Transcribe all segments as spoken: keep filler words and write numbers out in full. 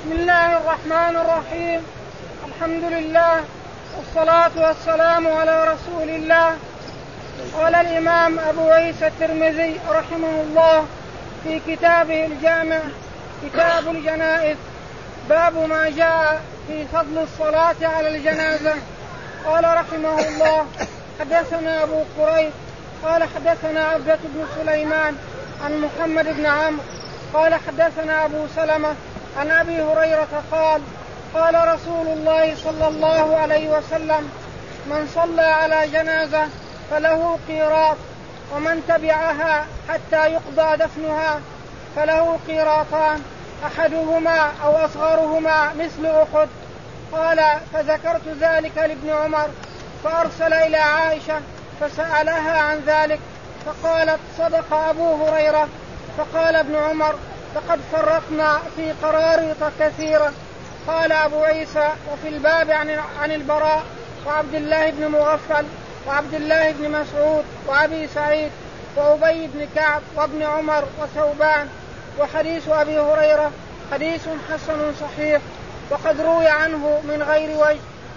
بسم الله الرحمن الرحيم. الحمد لله والصلاة والسلام على رسول الله. قال الإمام أبو عيسى الترمذي رحمه الله في كتابه الجامع كتاب الجنائز باب ما جاء في فضل الصلاة على الجنازة. قال رحمه الله حدثنا أبو قريب قال حدثنا عبدة بن سليمان عن محمد بن عمرو قال حدثنا أبو سلمة عن أبي هريرة قال قال رسول الله صلى الله عليه وسلم من صلى على جنازة فله قيراط ومن تبعها حتى يقضى دفنها فله قيراطان أحدهما أو أصغرهما مثل أحد. قال فذكرت ذلك لابن عمر فأرسل إلى عائشة فسألها عن ذلك فقالت صدق أبو هريرة. فقال ابن عمر لقد فرطنا في قراريط كثيرة. قال أبو عيسى وفي الباب عن, عن البراء وعبد الله بن مغفل وعبد الله بن مسعود وأبي سعيد وأبي بن كعب وابن عمر وثوبان. وحديث أبي هريرة حديث حسن صحيح وقد روي عنه من غير وجه.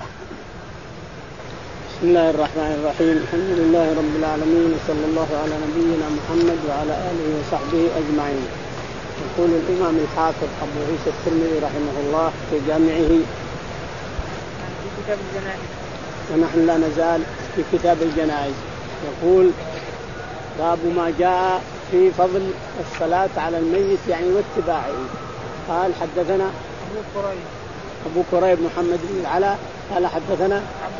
بسم الله الرحمن الرحيم. الحمد لله رب العالمين وصلى الله على نبينا محمد وعلى آله وصحبه أجمعين. يقول الإمام الحافظ أبو عيسى الترمذي رحمه الله في جامعه في كتاب الجنائز ونحن لا نزال في كتاب الجنائز. يقول باب ما جاء في فضل الصلاة على الميت يعني واتباعه. قال حدثنا أبو قريب أبو قريب محمد بن العلاء قال حدثنا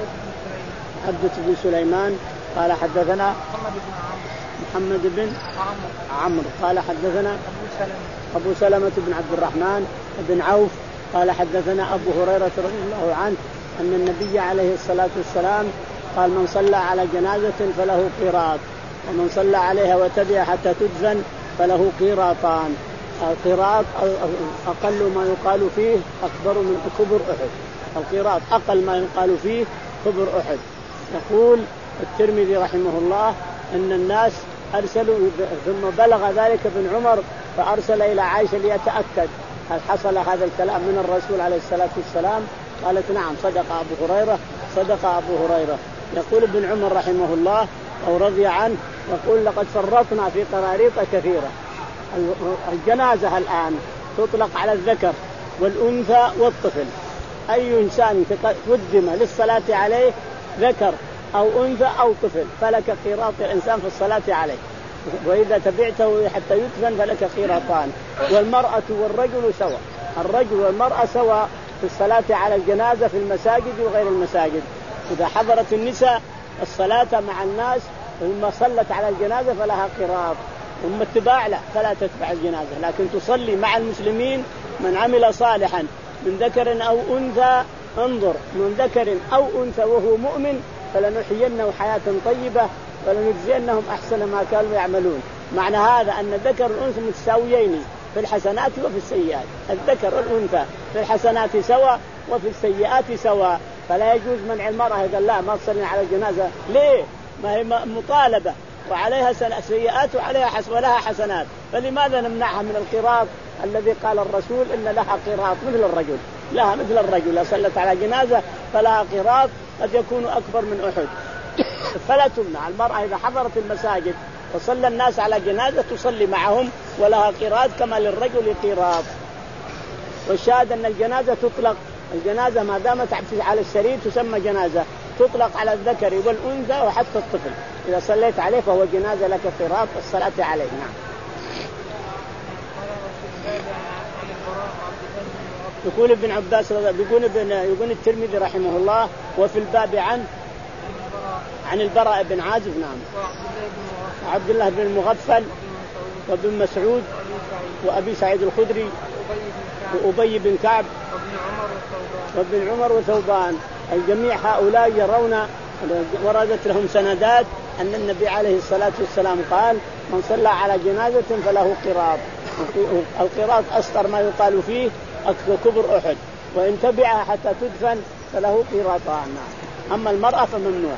عبدة بن سليمان قال حدثنا محمد بن عمرو محمد بن عمرو عمرو قال حدثنا أبو سلمة أبو سلمة بن عبد الرحمن بن عوف قال حدثنا أبو هريرة رضي الله عنه أن النبي عليه الصلاة والسلام قال من صلى على جنازة فله قيراط ومن صلى عليها وتبع حتى تدفن فله قيراطان. القيراط أقل ما يقال فيه أكبر من كبر أحد. القيراط أقل ما يقال فيه كبر أحد. يقول الترمذي رحمه الله أن الناس أرسلوا ثم بلغ ذلك ابن عمر فأرسل إلى عائشة ليتأكد هل حصل هذا الكلام من الرسول عليه الصلاة والسلام. قالت نعم صدق أبو هريرة صدق أبو هريرة. يقول ابن عمر رحمه الله أو رضي عنه يقول لقد فرطنا في قراريط كثيرة. الجنازة الآن تطلق على الذكر والأنثى والطفل. أي إنسان قدم للصلاة عليه ذكر أو أنثى أو طفل فلك قيراط الإنسان في الصلاة عليه، وإذا تبعته حتى يدفن فلك قيراطان. والمرأة والرجل سواء، الرجل والمرأة سواء في الصلاة على الجنازة في المساجد وغير المساجد. إذا حضرت النساء الصلاة مع الناس ثم صلت على الجنازة فلها قيراط. ثم اتباع لا فلا تتبع الجنازة لكن تصلي مع المسلمين. من عمل صالحا من ذكر أو أنثى انظر من ذكر أو أنثى وهو مؤمن فلنحيينه حياة طيبة ولنجزينهم أحسن ما كانوا يعملون. معنى هذا أن الذكر والأنثى متساويين في الحسنات وفي السيئات. الذكر والأنثى في الحسنات سواء وفي السيئات سواء. فلا يجوز منع المرأة إذا لا ما تصلي على الجنازة. ليه؟ ما هي مطالبة وعليها سيئات وعليها حس ولها حسنات، فلماذا نمنعها من القيراط الذي قال الرسول إن لها قيراط مثل الرجل، لها مثل الرجل لو صلت على جنازة فلها قيراط قد يكون أكبر من أحد. فلا تمنع المرأة إذا حضرت المساجد وصلى الناس على جنازة تصلي معهم ولها قيراط كما للرجل قيراط. والشاهد أن الجنازة تطلق، الجنازة ما دامت على السرير تسمى جنازة، تطلق على الذكر والأنثى وحتى الطفل. إذا صليت عليه فهو جنازة لك قيراط الصلاة عليه. نعم. يقول ابن عباس يقول ابن يقول الترمذي رحمه الله وفي الباب عن عن البراء بن عازب نعم عبد الله بن المغفل وابن مسعود وأبي سعيد الخدري وأبي بن كعب وابن عمر وثوبان. الجميع هؤلاء يرون وردت لهم سندات أن النبي عليه الصلاة والسلام قال من صلى على جنازة فله قيراط. القيراط أصغر ما يقال فيه كبر أحد، وإن تبعها حتى تدفن فله قيراطان. أما المرأة فممنوعة.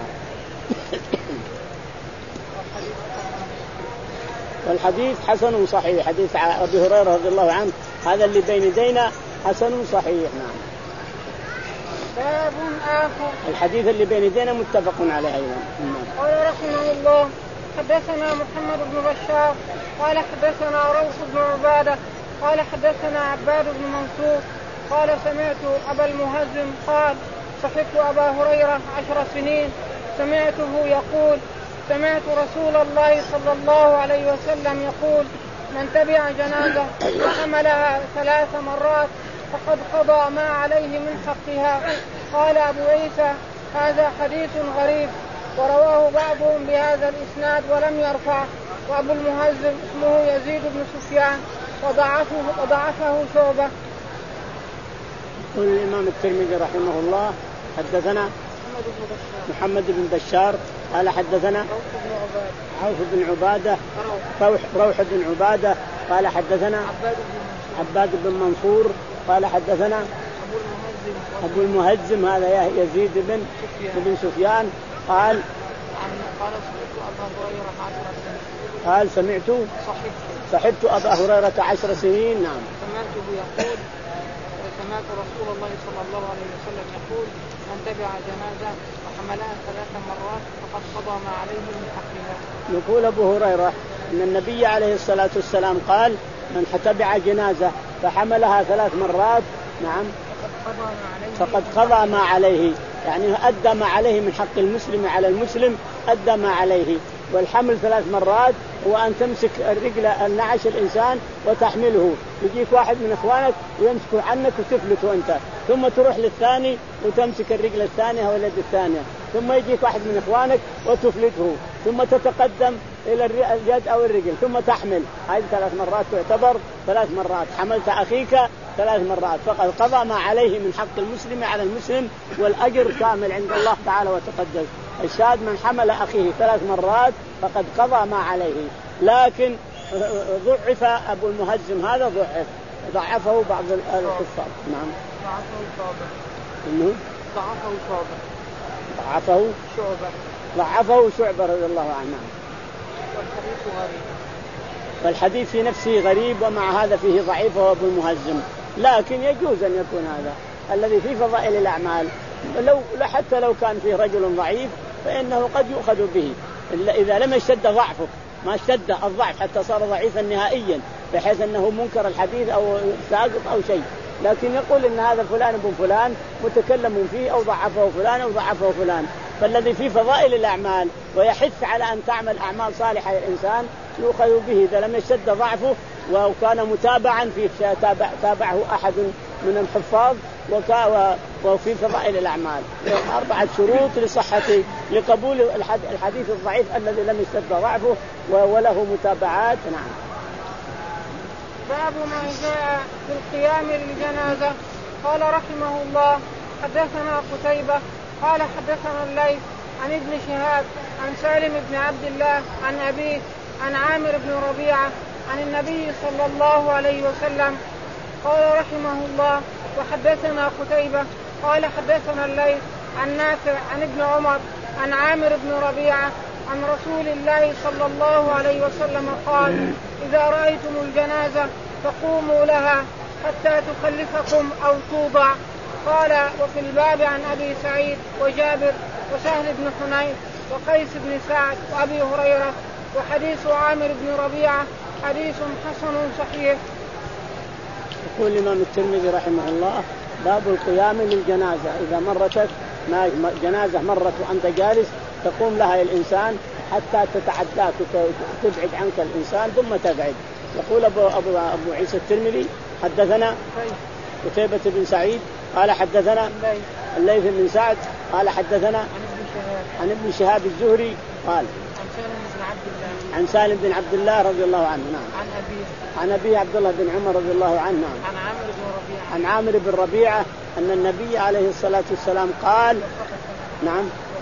والحديث حسن صحيح حديث أبي هريرة رضي الله عنه هذا اللي بين يدينا حسن صحيح. نعم. باب آخر. الحديث اللي بين يدينا متفق عليه أيضا. قال رحمه الله حدثنا محمد بن بشار قال حدثنا روح بن عبادة قال حدثنا عباد بن منصور قال سمعت أبا المهزم قال صحبت أبا هريرة عشر سنين سمعته يقول سمعت رسول الله صلى الله عليه وسلم يقول من تبع جنازة وحملها ثلاث مرات فقد قضى ما عليه من حقها. قال أبو عيسى هذا حديث غريب ورواه بعضهم بهذا الإسناد ولم يرفع. وأبو المهزم اسمه يزيد بن سفيان وضعفه, وضعفه شعبة. يقول الإمام الترمذي رحمه الله حدثنا محمد بن بشار قال حدثنا عوف بن عبادة روح, روح بن عبادة قال حدثنا عباد بن منصور قال حدثنا أبو المهزم هذا يزيد بن بن سفيان قال قال سمعت صحبت أبا هريرة عشر سنين. نعم. سمعته يقول سمعت رسول الله صلى الله عليه وسلم يقول من تبع جنازة وحملها ثلاث مرات فقد قضى ما عليه من حقها. يقول أبو هريرة أن النبي عليه الصلاة والسلام قال من تبع جنازة فحملها ثلاث مرات نعم فقد قضى ما عليه، يعني أدى ما عليه من حق المسلم على المسلم، أدى ما عليه. والحمل ثلاث مرات هو أن تمسك الرجل النعش الإنسان وتحمله، يجيك واحد من إخوانك ويمسكه عنك وتفلته أنت، ثم تروح للثاني وتمسك الرجل الثانية واليد الثانية، ثم يجيك واحد من إخوانك وتفلته، ثم تتقدم إلى اليد أو الرجل ثم تحمل. هذه ثلاث مرات تعتبر ثلاث مرات، حملت أخيك ثلاث مرات فقد قضى ما عليه من حق المسلم على المسلم، والأجر كامل عند الله تعالى وتقدس. الشاهد من حمل أخيه ثلاث مرات فقد قضى ما عليه. لكن ضعف أبو المهزم هذا، ضعف ضعفه بعض الحفاظ. نعم. ضعفه شعبة. إنه ضعفه شعبة. ضعفه شعبة. ضعفه شعبة رضي الله عنه. والحديث غريب. فالحديث في نفسه غريب، ومع هذا فيه ضعيف وهو أبو المهزم، لكن يجوز أن يكون هذا الذي في فضائل الأعمال لو حتى لو كان فيه رجل ضعيف فإنه قد يؤخذ به إلا إذا لم يشتد ضعفه، ما اشتد الضعف حتى صار ضعيفا نهائيا بحيث أنه منكر الحديث أو ساقط أو شيء، لكن يقول إن هذا فلان ابن فلان متكلم فيه أو ضعفه فلان أو ضعفه فلان. فالذي في فضائل الأعمال ويحث على أن تعمل أعمال صالحة الإنسان يؤخذ به إذا لم يشتد ضعفه وكان متابعا في تابع تابعه أحد من الحفاظ وفي فضائل الأعمال. أربعة شروط لصحة لقبول الحديث الضعيف الذي لم يشتد ضعفه وله متابعات. نعم. باب ما جاء في القيام للجنازة. قال رحمه الله حدثنا قتيبة قال حدثنا الليث عن ابن شهاب عن سالم بن عبد الله عن أبيه عن عامر بن ربيعة عن النبي صلى الله عليه وسلم قال رحمه الله وحدثنا قتيبة قال حدثنا الليث عن نافع عن ابن عمر عن عامر بن ربيعة عن رسول الله صلى الله عليه وسلم قال إذا رأيتم الجنازة فقوموا لها حتى تخلفكم أو توضع. قال وفي الباب عن أبي سعيد وجابر وسهل بن حنين وقيس بن سعد وأبي هريرة. وحديث عامر بن ربيعة حديث حسن صحيح. يقول الإمام الترمذي رحمه الله باب القيام للجنازة. إذا مرتك جنازة مرت وأنت جالس تقوم لها الإنسان حتى تتعداك وتبعد عنك الإنسان ثم تبعد. يقول أبو, أبو, أبو عيسى الترمذي حدثنا قتيبة بن سعيد قال حدثنا الليث بن سعد قال حدثنا عن ابن شهاب الزهري قال عن سالم بن عبد الله رضي الله عنه. نعم. عن أبيه عن أبيه عبد الله بن عمر رضي الله عنه. نعم. عن عامر بن ربيعة عن عامر بن ربيعة أن النبي عليه الصلاة والسلام قال نعم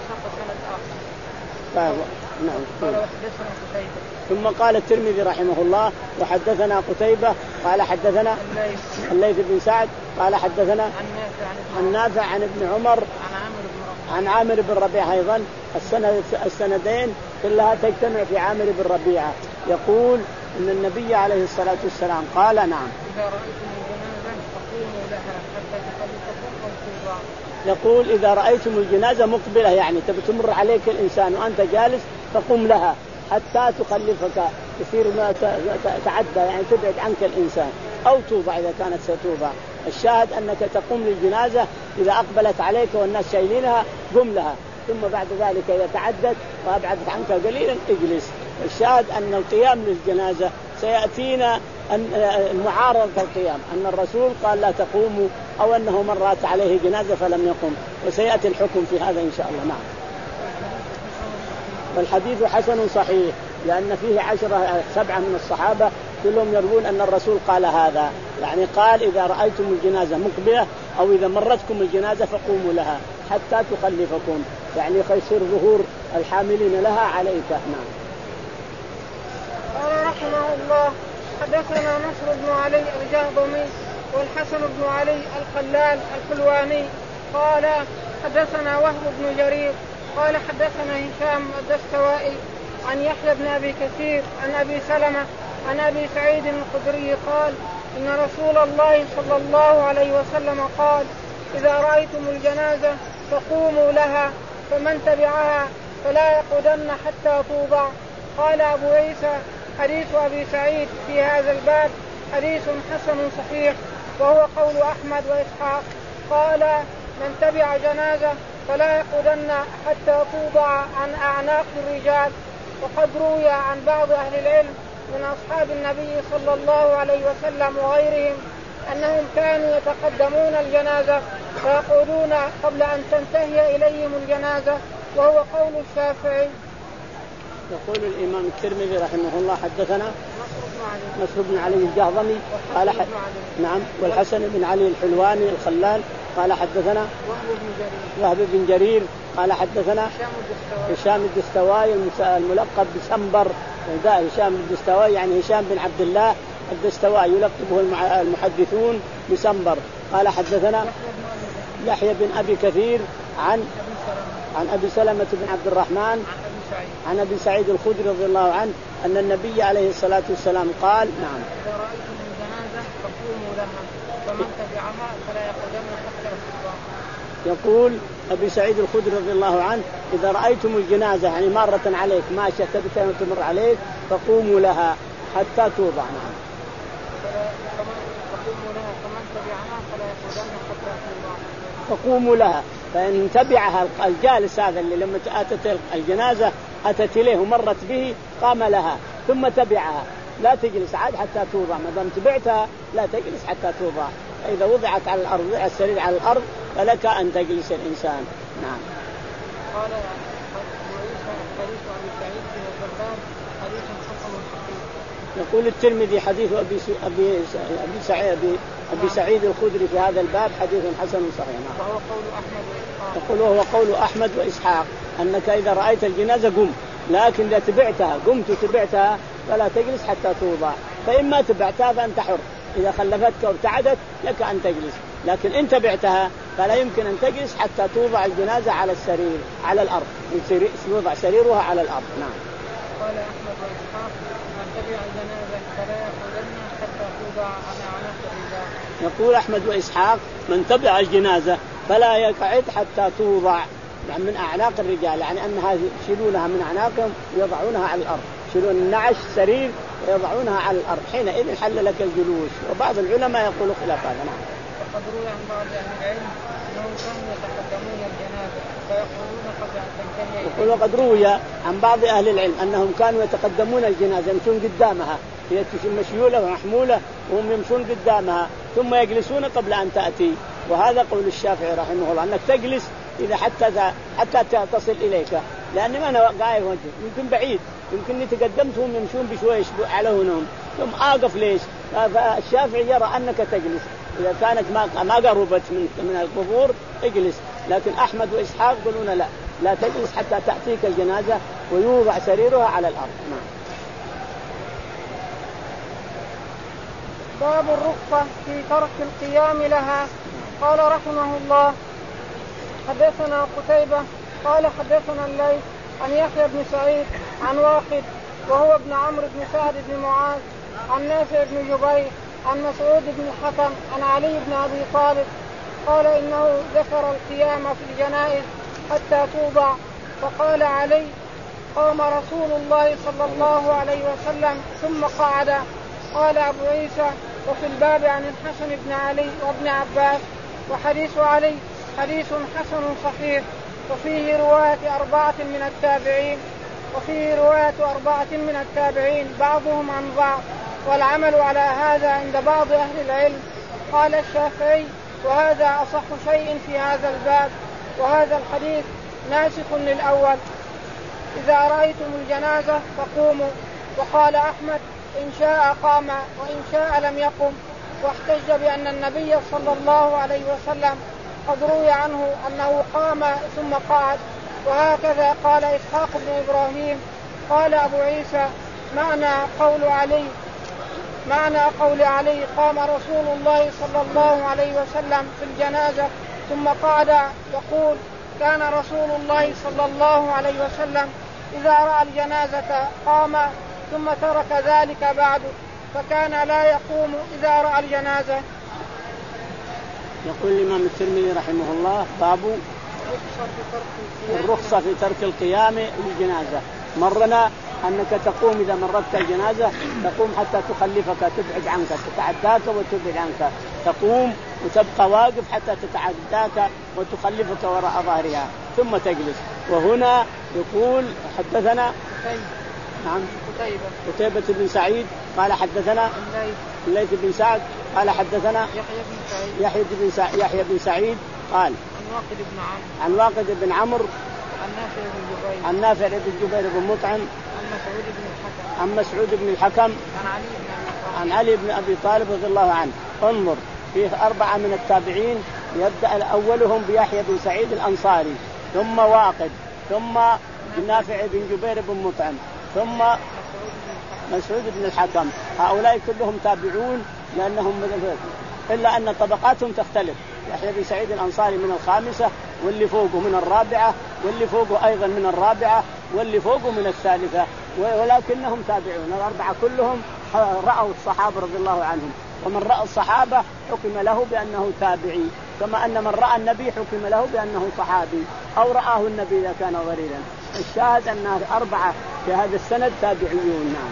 قال نعم قال وحدثنا قتيبة. ثم قال الترمذي رحمه الله وحدثنا قتيبة قال حدثنا الليث بن سعد قال حدثنا عن نافع عن ابن عمر عن عامر بن ربيعة أيضا. السنة السندين كلها تجتمع في عامر بن ربيعة. يقول إن النبي عليه الصلاة والسلام قال نعم إذا رأيتم الجنازة فقوموا لها يقول إذا رأيتم الجنازة مقبلة يعني تبي تمر عليك الإنسان وأنت جالس فقم لها حتى تخلفك تصير ما تعدى يعني تبعد عنك الإنسان أو توضع إذا كانت ستوضع. الشاهد أنك تقوم للجنازة إذا أقبلت عليك والناس شايلينها قم لها، ثم بعد ذلك إذا تعدت وأبعدت عنك قليلا اجلس. الشاهد أن القيام للجنازة سيأتينا المعارضة القيام، أن الرسول قال لا تقوموا أو أنه من رأت عليه جنازة فلم يقم، وسيأتي الحكم في هذا إن شاء الله. نعم. والحديث حسن صحيح لأن فيه عشرة سبعة من الصحابة كلهم يروون أن الرسول قال هذا، يعني قال إذا رأيتم الجنازة مقبلة أو إذا مرتكم الجنازة فقوموا لها حتى تخلفكم، يعني يصير ظهور الحاملين لها عليك. نعم. قال رحمه الله حدثنا نصر بن علي الجهضمي والحسن بن علي الخلال الحلواني قال حدثنا وهب بن جرير قال حدثنا هشام الدستوائي عن يحيى بن أبي كثير عن أبي سلمة عن أبي سعيد الخدري قال إن رسول الله صلى الله عليه وسلم قال إذا رأيتم الجنازة فقوموا لها فمن تبعها فلا يقعدن حتى توضع. قال أبو عيسى حديث أبي سعيد في هذا الباب حديث حسن صحيح وهو قول أحمد وإسحاق. قال من تبع جنازة فلا يقعدن حتى توضع عن أعناق الرجال. وقد روي عن بعض أهل العلم من أصحاب النبي صلى الله عليه وسلم وغيرهم أنهم كانوا يتقدمون الجنازة ويقعدون قبل أن تنتهي إليهم الجنازة وهو قول الشافعي. يقول الإمام الترمذي رحمه الله حدثنا نصر بن علي الجهضمي قال حد... نعم والحسن بن علي الحلواني الخلال قال حدثنا وهب بن جرير قال حدثنا هشام الدستوائي الملقب بسنبر. هشام الدستوائي يعني هشام بن عبد الله الدستوائي يلقبه المحدثون بسنبر. قال حدثنا يحيى بن أبي كثير عن عن أبي سلمة بن عبد الرحمن عن أبي سعيد الخدري رضي الله عنه أن النبي عليه الصلاة والسلام قال نعم إذا رأيتم الجنازة فقوموا لها فمن تبعها فلا يقعدن حتى توضع. يقول أبي سعيد الخدري رضي الله عنه إذا رأيتم الجنازة يعني مرة عليك ماشية تبتها وتمر عليك فقوموا لها حتى توضع. نعم. فقوموا لها فمن تبعها فلا يقعدن حتى توضع. فقوموا لها فإن تبعها الجالس هذا اللي لما أتت الجنازة أتت إليه ومرت به قام لها ثم تبعها لا تجلس عاد حتى توضع، ما دام تبعتها لا تجلس حتى توضع. إذا وضعت على الأرض وضع السرير على الأرض فلك أن تجلس الإنسان. نعم. قال حديث أبي سعيد بن الزباب حديث حسن صحيح. يقول الترمذي حديث أبي أبي أبي سعيد أبي سعيد الخدري في هذا الباب حديث حسن صحيح. وهو قول أحمد وإسحاق. يقول وهو قول أحمد وإسحاق أنك إذا رأيت الجنازة قم، لكن إذا تبعتها قمت وتبعتها فلا تجلس حتى توضع. فإما تبعتها فأنت حر، إذا خلفتك وابتعدت لك أن تجلس، لكن إن تبعتها فلا يمكن أن تجلس حتى توضع الجنازة على السرير على الأرض، يوضع سريرها على الأرض. نعم. قال أحمد وإسحاق من تبع الجنازة فلا يقعدن حتى توضع على أعناق الرجال. يقول أحمد وإسحاق من تبع الجنازة فلا يقعد حتى توضع يعني من أعناق الرجال، يعني أنها يشيلونها من أعناقهم ويضعونها على الأرض، يشيلون النعش سرير ويضعونها على الأرض، حينئذ حل لك الجلوس. وبعض العلماء يقول خلاف هذا. نعم. وقد روي عن بعض أهل العلم أنهم كانوا يتقدمون الجنازة فيقعدون قبل أن تنتهي. يقول وقد روي عن بعض أهل العلم أنهم كانوا يتقدمون الجنازة يمشون قدامها، هي مشيولة ومحمولة وهم يمشون قدامها ثم يجلسون قبل أن تأتي. وهذا قول الشافعي رحمه الله أنك تجلس إذا حتى حتى تصل إليك، لأن ما أنا قاعد يمكن بعيد يمكن تقدمتهم يمشون بشويش على هنهم ثم أقف ليش. فالشافعي يرى أنك تجلس إذا كانت ما ما قربت من من القبور اجلس، لكن أحمد وإسحاق يقولون لا لا تجلس حتى تأتيك الجنازة ويوضع سريرها على الأرض. نعم. باب الرخصة في ترك القيام لها. قال رحمه الله حدثنا قتيبة قال حدثنا الليث عن يحيى بن سعيد عن واقد وهو ابن عمرو بن سعد بن معاذ عن نافع بن جبير عن مسعود بن الحكم عن علي بن أبي طالب قال إنه ذكر القيام في الجنائز حتى توضع. فقال علي قام رسول الله صلى الله عليه وسلم ثم قعد. قال أبو عيسى وفي الباب عن الحسن بن علي وابن عباس. وحديث علي حديث حسن صحيح وفيه رواية أربعة من التابعين وفيه رواية أربعة من التابعين بعضهم عن بعض، والعمل على هذا عند بعض أهل العلم. قال الشافعي وهذا أصح شيء في هذا الباب، وهذا الحديث ناسخ للأول. إذا رأيتم الجنازة فقوموا. وقال أحمد إن شاء قام وإن شاء لم يقم، واحتج بأن النبي صلى الله عليه وسلم قد روي عنه أنه قام ثم قعد. وهكذا قال إسحاق بن إبراهيم. قال أبو عيسى معنى قول علي معنى قول علي قام رسول الله صلى الله عليه وسلم في الجنازة ثم قعد، يقول كان رسول الله صلى الله عليه وسلم إذا رأى الجنازة قام ثم ترك ذلك بعد، فكان لا يقوم إذا رأى الجنازة. يقول الإمام الترمذي رحمه الله باب الرخصة في ترك القيام للجنازة. مرنا أنك تقوم إذا مرت الجنازة، تقوم حتى تخلفك تبعد عنك، تتعداك وتبعد عنك، تقوم وتبقى واقف حتى تتعداك وتخلفك وراء ظهرها ثم تجلس. وهنا يقول حدثنا نعم قتيبة بن سعيد قال حدثنا الليث بن سعد قال حدثنا يحيى بن سعيد يحيى بن سعيد قال عن واقد بن عمرو عن نافع بن جبير بن مطعم عن مسعود بن الحكم عن علي بن أبي طالب رضي الله عنه. انظر فيه أربعة من التابعين، يبدأ أولهم بيحيى بن سعيد الأنصاري، ثم واقد، ثم نافع بن جبير بن مطعم، ثم مسعود بن الحكم. هؤلاء كلهم تابعون لأنهم من إلا أن طبقاتهم تختلف. يحيى بن سعيد الأنصاري من الخامسة، واللي فوقه من الرابعة، واللي فوقه أيضا من الرابعة، واللي فوقه من الثالثة، ولكنهم تابعون. الأربعة كلهم رأوا الصحابة رضي الله عنهم، ومن رأى الصحابة حكم له بأنه تابعي، كما أن من رأى النبي حكم له بأنه صحابي أو رآه النبي إذا كان ضريرا. الشاهد أن أربعة في هذا السند تابعيون. نعم.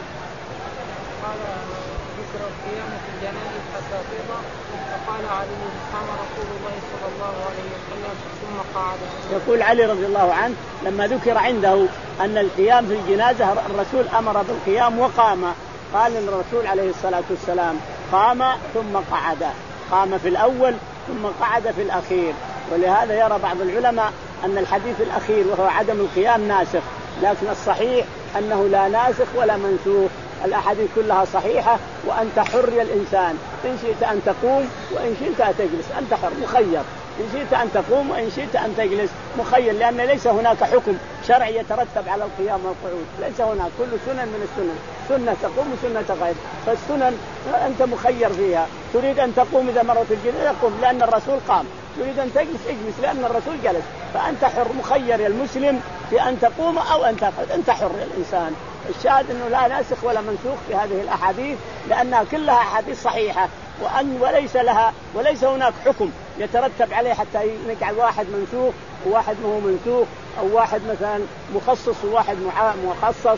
قال ذكر القيام في الجنائز حتى توضع. فقال علي قام رسول الله صلى الله عليه وسلم ثم قعد. يقول علي رضي الله عنه لما ذكر عنده أن القيام في الجنازة الرسول أمر بالقيام وقام، قال الرسول عليه الصلاة والسلام قام ثم قعد، قام في الأول ثم قعد في الأخير. ولهذا يرى بعض العلماء أن الحديث الأخير وهو عدم القيام ناسخ، لكن الصحيح أنه لا ناسخ ولا منسوخ، الأحاديث كلها صحيحة، وأنت حر يا الإنسان، إن شئت أن تقوم وإن شئت أن تجلس، أنت حر مخير، إن شئت أن تقوم وإن شئت أن تجلس مخير، لأن ليس هناك حكم شرعي يترتب على القيام والقعود، ليس هناك، كل سنن من السنن، سنة تقوم وسنة تغيب، فالسنن أنت مخير فيها. تريد أن تقوم إذا مرت الجنازة قم لأن الرسول قام، تريد أن تجلس اجلس لأن الرسول جلس، فأنت حر مخير يا المسلم في أن تقوم أو أن تقعد، أنت حر يا الإنسان. الشاهد أنه لا ناسخ ولا منسوخ في هذه الأحاديث، لأنها كلها أحاديث صحيحة، وأن وليس لها وليس هناك حكم يترتب عليه حتى نجعل واحد منسوخ وواحد ما هو منسوخ، أو واحد مثلا مخصص وواحد مخصص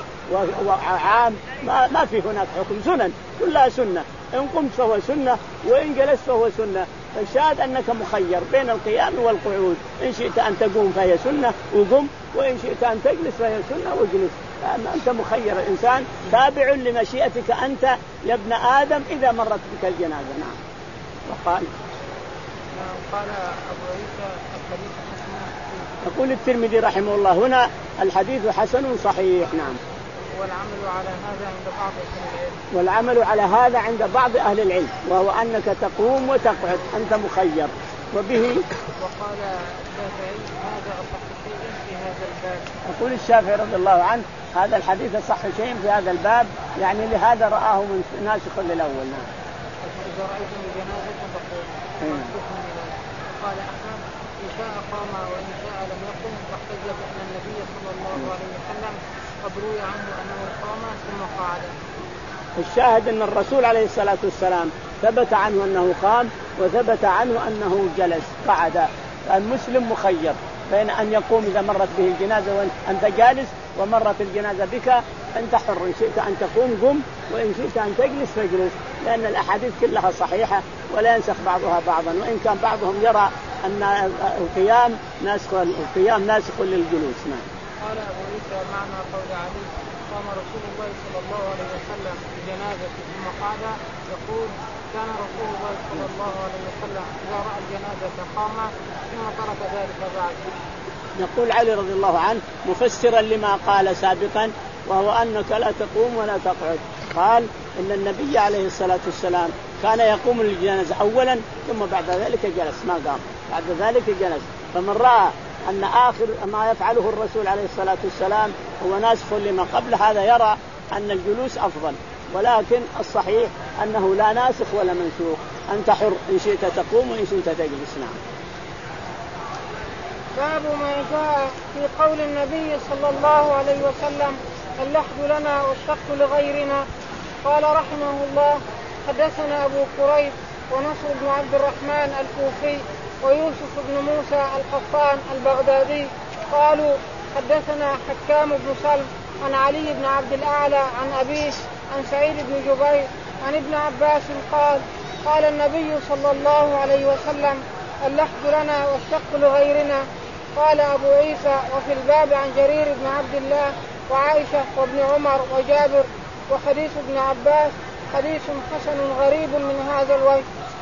وعام، ما, ما في هناك حكم، سنن كلها سنة، إن قمت فهو سنة وإن جلست فهو سنة. الشاهد أنك مخير بين القيام والقعود، إن شئت أن تقوم فهي سنة وقم، وإن شئت أن تجلس فهي سنة وجلس، أنت مخير الإنسان تابع لمشيئتك أنت يا ابن آدم إذا مرت بك الجنازة. نعم. وقال قال أبو عيسى الحديث حسن. يقول الترمذي رحمه الله هنا الحديث حسن صحيح. نعم. والعمل على هذا عند بعض أهل العلم. والعمل على هذا عند بعض أهل العلم، وهو أنك تقوم وتقعد، أنت مخير. وبه وقال الشافعي هذا أصح شيء في هذا الباب. يقول الشافعي رضي الله عنه هذا الحديث أصح شيء في هذا الباب، يعني لهذا رآه من ناسخ للأول. نعم. إذا رأيتم الجنازة فقوموا. قال أحمد إن شاء قام وإن شاء لم يقم، واحتج بأن النبي صلى الله عليه وسلم قد روي عنه أنه قام ثم قعد. الشاهد أن الرسول عليه الصلاة والسلام ثبت عنه أنه قام وثبت عنه أنه جلس قعد. المسلم مخير بين أن يقوم إذا مرت به الجنازة وأنت جالس، ومرت الجنازة بك أنت حر، إن شئت أن تقوم قم، وإن شئت أن تجلس فاجلس، لأن الأحاديث كلها صحيحة ولا ينسخ بعضها بعضا، وإن كان بعضهم يرى أن القيام ناسخ القيام ناسخ للجلوس. نعم. قال أبو عيسى معنى قول علي قام رسول الله صلى الله عليه وسلم بجنازة ثم قعد، يقول كان رسول الله صلى الله عليه وسلم إذا رأى الجنازة قام ثم ترك ذلك بعد. يقول علي رضي الله عنه مفسرا لما قال سابقا، وهو أنك لا تقوم ولا تقعد. قال إن النبي عليه الصلاة والسلام كان يقوم للجنازة أولا ثم بعد ذلك جلس، ما قام، بعد ذلك جلس. فمن رأى أن آخر ما يفعله الرسول عليه الصلاة والسلام هو ناسخ لما قبل هذا يرى أن الجلوس أفضل، ولكن الصحيح أنه لا ناسخ ولا منسوخ، أنت حر إن شئت تقوم وإن شئت تجلس. نعم. باب ما جاء في قول النبي صلى الله عليه وسلم اللحد لنا والشق لغيرنا. قال رحمه الله حدثنا أبو كريب ونصر بن عبد الرحمن الكوفي ويوسف بن موسى القطان البغدادي قالوا حدثنا حكام بن سلم عن علي بن عبد الأعلى عن أبيه عن سعيد بن جبير عن ابن عباس قال قال النبي صلى الله عليه وسلم اللحد لنا والشق لغيرنا. قال أبو عيسى وفي الباب عن جرير بن عبد الله وعائشة وابن عمر وجابر وحديث ابن عباس حديث حسن غريب من هذا الوجه.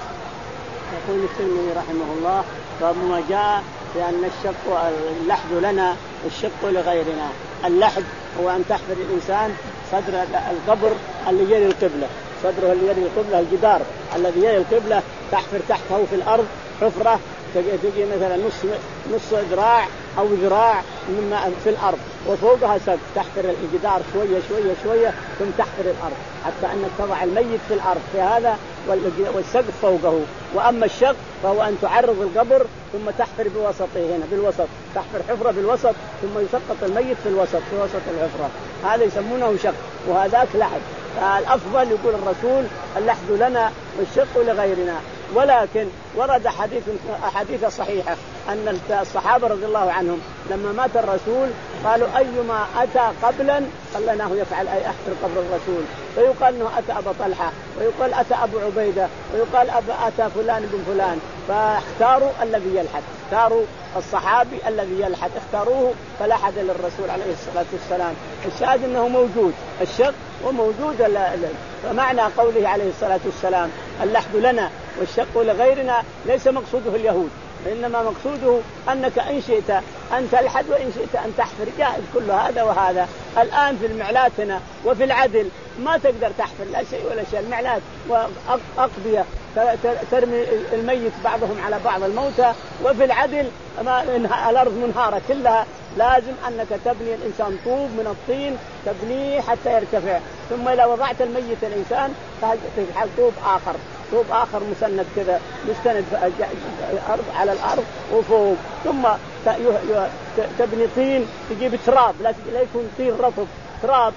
يقول الترمذي رحمه الله باب ما جاء بأن الشق اللحد لنا والشق لغيرنا. اللحد هو أن تحفر الإنسان صدر القبر اللي يلي القبلة، صدره اللي يلي القبلة، الجدار الذي يلي القبلة تحفر تحته في الأرض حفرة تجي مثلا نص نص ذراع أو ذراع مما في الأرض، وفوقها سقف تحفر الجدار شوية شوية شوية ثم تحفر الأرض حتى أنك تضع الميت في الأرض في هذا والسقف فوقه. وأما الشق فهو أن تعرض القبر ثم تحفر بوسطه، هنا بالوسط تحفر حفرة بالوسط ثم يسقط الميت في الوسط في وسط الحفرة، هذا يسمونه شق وهذاك لحد. الأفضل يقول الرسول اللحد لنا والشق لغيرنا. ولكن ورد حديث أحاديث صحيحة أن الصحابة رضي الله عنهم لما مات الرسول قالوا أيما أتى قبلا خلناه يفعل أي أحفر قبر الرسول، فيقال أنه أتى أبا طلحة ويقال أتى أبو عبيدة ويقال أبا أتى فلان بن فلان، فاختاروا الذي يلحد، اختاروا الصحابي الذي يلحد اختاروه فلحد للرسول عليه الصلاة والسلام. الشاهد أنه موجود الشق وموجود. فمعنى قوله عليه الصلاة والسلام اللحد لنا والشق لغيرنا ليس مقصوده اليهود، إنما مقصوده أنك إن شئت أن تلحد وإن شئت أن تحفر، جائز كل هذا وهذا. الآن في المعلات هنا وفي العدل ما تقدر تحفر لا شيء ولا شيء، المعلات وأقضية ترمي الميت بعضهم على بعض الموتى، وفي العدل الأرض منهارة كلها، لازم أنك تبني الإنسان طوب من الطين تبنيه حتى يرتفع، ثم إذا وضعت الميت الإنسان تجعل طوب آخر طوب آخر مسند كذا مستند أرض على الأرض وفوق، ثم تبني طين تجيب تراب لا يكون طين رطب، تراب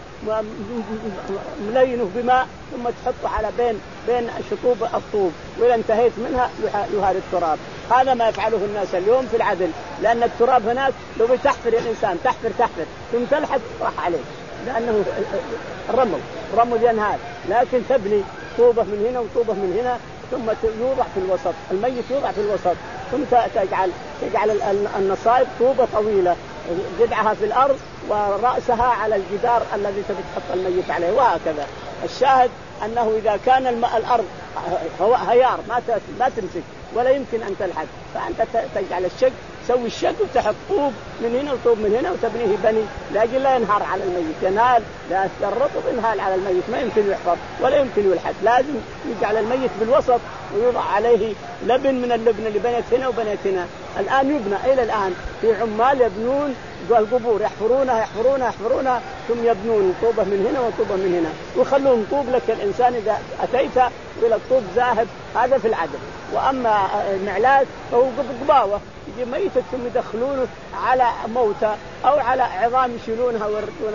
ملينه بماء ثم تحطه على بين بين شطوب الطوب، وإذا انتهيت منها يهار التراب. هذا ما يفعله الناس اليوم في العدل، لأن التراب هناك لو بتحفر الإنسان تحفر تحفر ثم تلحد راح عليه، لأنه رمل رمل ينهار. لكن تبني طوبة من هنا وطوبة من هنا ثم يوضع في الوسط، الميت يوضع في الوسط، ثم تجعل تجعل النصائب طوبة طويلة جدعها في الأرض ورأسها على الجدار الذي تبي تحط الميت عليه، وهكذا. الشاهد أنه إذا كان الماء الأرض هيار ما ما تمسك ولا يمكن أن تلحد، فأنت تجعل الشق سوي الشق وتحط طوب من هنا وطوب من هنا وتبنيه بني لأجل لا ينهار على الميت، ينهال لا الرطب ينهال على الميت ما يمكن يحفظ ولا يمكن يلحد، لازم يجعل الميت بالوسط ويوضع عليه لبن من اللبن اللي بنيت هنا وبنيت هنا. الآن يبنى إلى الآن في عمال يبنون القبور يحفرونها يحفرونها يحفرونها ثم يبنون طوبة من هنا وطوبة من هنا ويخلون طوب لك الإنسان إذا أتيت إلى الطوب ذاهب، هذا في العدل. وأما المعلات فهو قباوة يجي ميتة ثم يدخلونه على موتى أو على عظام يشيلونها ويردونها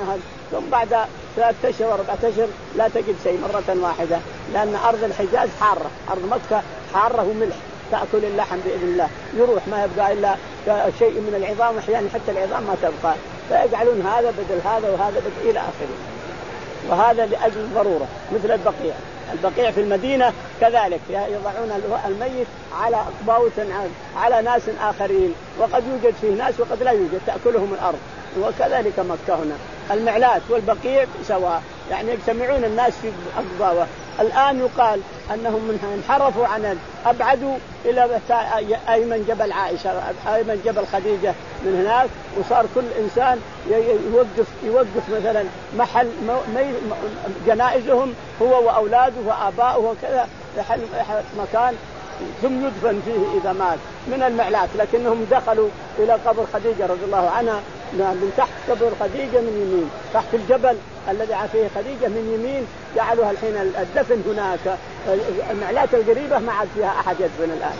ثم بعد ثلاثة أشهر وأربعة أشهر لا تجد شيء مرة واحدة، لأن أرض الحجاز حارة، أرض مكة حارة وملح تأكل اللحم بإذن الله، يروح ما يبقى إلا شيء من العظام، أحيانا حتى العظام ما تبقى، فيجعلون هذا بدل هذا وهذا بدل إلى آخره. وهذا لأجل الضرورة، مثل البقيع، البقيع في المدينة كذلك يضعون الميت على أقباوة على ناس آخرين، وقد يوجد فيه ناس وقد لا يوجد، تأكلهم الأرض. وكذلك مكة هنا المعلات والبقيع سواء، يعني يجتمعون الناس في أقباوة. الآن يقال أنهم انحرفوا عن أبعدوا إلى أيمن جبل عائشة، أيمن جبل خديجة من هناك، وصار كل إنسان يوقف يوقف مثلا محل جنائزهم هو وأولاده وآباؤه وكذا، مكان ثم يدفن فيه إذا مات من المعلات. لكنهم دخلوا إلى قبر خديجة رضي الله عنها من تحت قبر خديجة من يمين، تحت الجبل الذي فيه خديجة من يمين، جعلوها الحين الدفن هناك. المعلات القريبة ما عاد فيها أحد يدفن الآن.